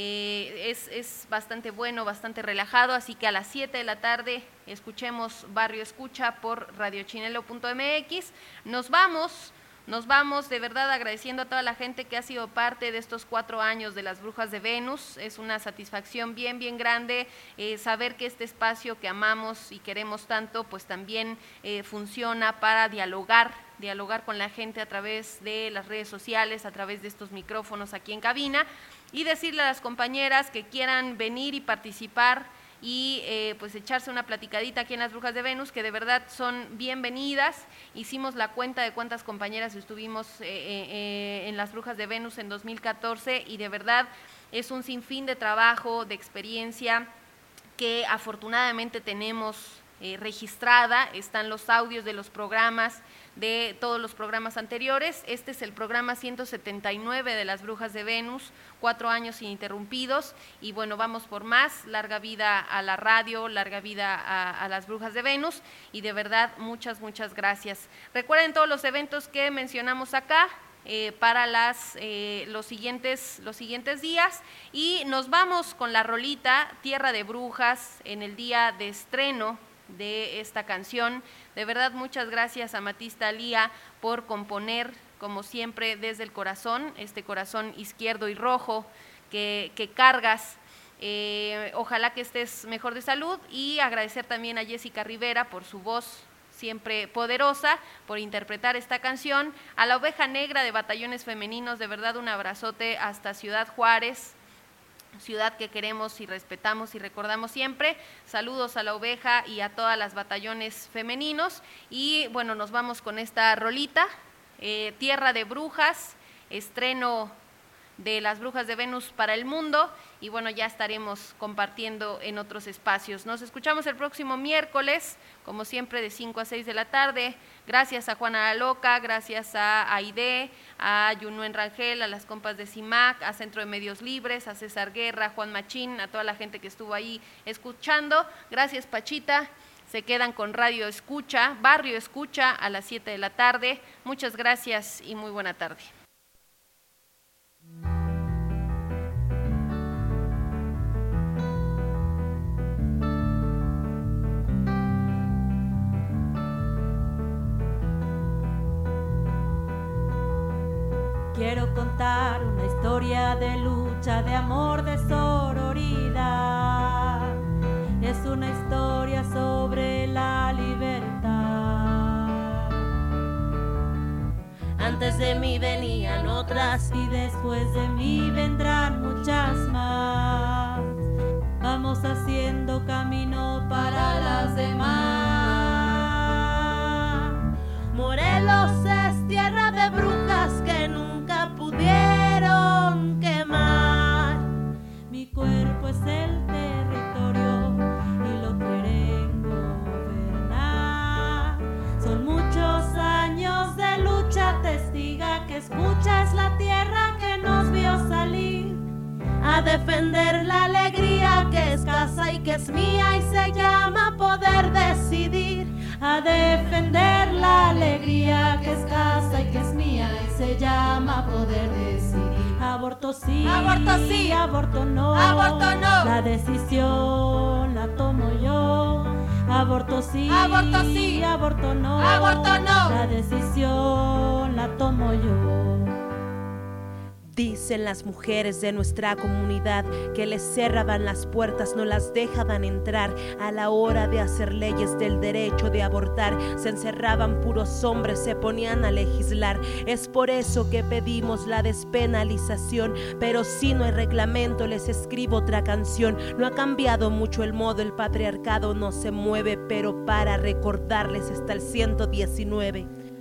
eh, es, es bastante bueno, bastante relajado, así que a las siete de la tarde escuchemos Barrio Escucha por radiochinelo punto m x. Nos vamos. Nos vamos de verdad agradeciendo a toda la gente que ha sido parte de estos cuatro años de las Brujas de Venus. Es una satisfacción bien, bien grande eh, saber que este espacio que amamos y queremos tanto, pues también eh, funciona para dialogar, dialogar con la gente a través de las redes sociales, a través de estos micrófonos aquí en cabina, y decirle a las compañeras que quieran venir y participar y eh, pues echarse una platicadita aquí en las Brujas de Venus, que de verdad son bienvenidas. Hicimos la cuenta de cuántas compañeras estuvimos eh, eh, en las Brujas de Venus en dos mil catorce y de verdad es un sinfín de trabajo, de experiencia que afortunadamente tenemos eh, registrada. Están los audios de los programas, de todos los programas anteriores. Este es el programa ciento setenta y nueve de las Brujas de Venus, cuatro años ininterrumpidos, y bueno, vamos por más. Larga vida a la radio, larga vida a, a las Brujas de Venus, y de verdad muchas, muchas gracias. Recuerden todos los eventos que mencionamos acá eh, para las, eh, los, siguientes, los siguientes días, y nos vamos con la rolita Tierra de Brujas en el día de estreno de esta canción. De verdad muchas gracias a Matista Lía por componer, como siempre, desde el corazón, este corazón izquierdo y rojo que, que cargas. Eh, ojalá que estés mejor de salud, y agradecer también a Jessica Rivera por su voz siempre poderosa, por interpretar esta canción. A la Oveja Negra de Batallones Femeninos, de verdad un abrazote hasta Ciudad Juárez, ciudad que queremos y respetamos y recordamos siempre. Saludos a la Oveja y a todas las batallones femeninos. Y bueno, nos vamos con esta rolita, eh, Tierra de Brujas, estreno de las Brujas de Venus para el mundo, y bueno, ya estaremos compartiendo en otros espacios. Nos escuchamos el próximo miércoles, como siempre, de cinco a seis de la tarde. Gracias a Juana la Loca, gracias a Aide, a Yunuen Rangel, a las compas de CIMAC, a Centro de Medios Libres, a César Guerra, Juan Machín, a toda la gente que estuvo ahí escuchando. Gracias, Pachita. Se quedan con Radio Escucha, Barrio Escucha, a las siete de la tarde. Muchas gracias y muy buena tarde. Quiero contar una historia de lucha, de amor, de sororidad. Es una historia sobre la libertad. Antes de mí venían otras y después de mí vendrán muchas más. Vamos haciendo camino para las demás. Morelos es tierra de brujas que nunca pudieron quemar. Mi cuerpo es el territorio y lo quieren gobernar. Son muchos años de lucha, testiga que escuchas la tierra que nos vio salir a defender la alegría que es casa y que es mía y se llama poder decidir. A defender la alegría que es casa y que es mía y se llama poder decidir. Aborto sí, aborto sí, aborto no, aborto no. La decisión la tomo yo. Aborto sí, aborto sí, aborto no, aborto no. La decisión la tomo yo. Dicen las mujeres de nuestra comunidad que les cerraban las puertas, no las dejaban entrar. A la hora de hacer leyes del derecho de abortar, se encerraban puros hombres, se ponían a legislar. Es por eso que pedimos la despenalización, pero si no hay reglamento les escribo otra canción. No ha cambiado mucho el modo, el patriarcado no se mueve, pero para recordarles está el ciento diecinueve.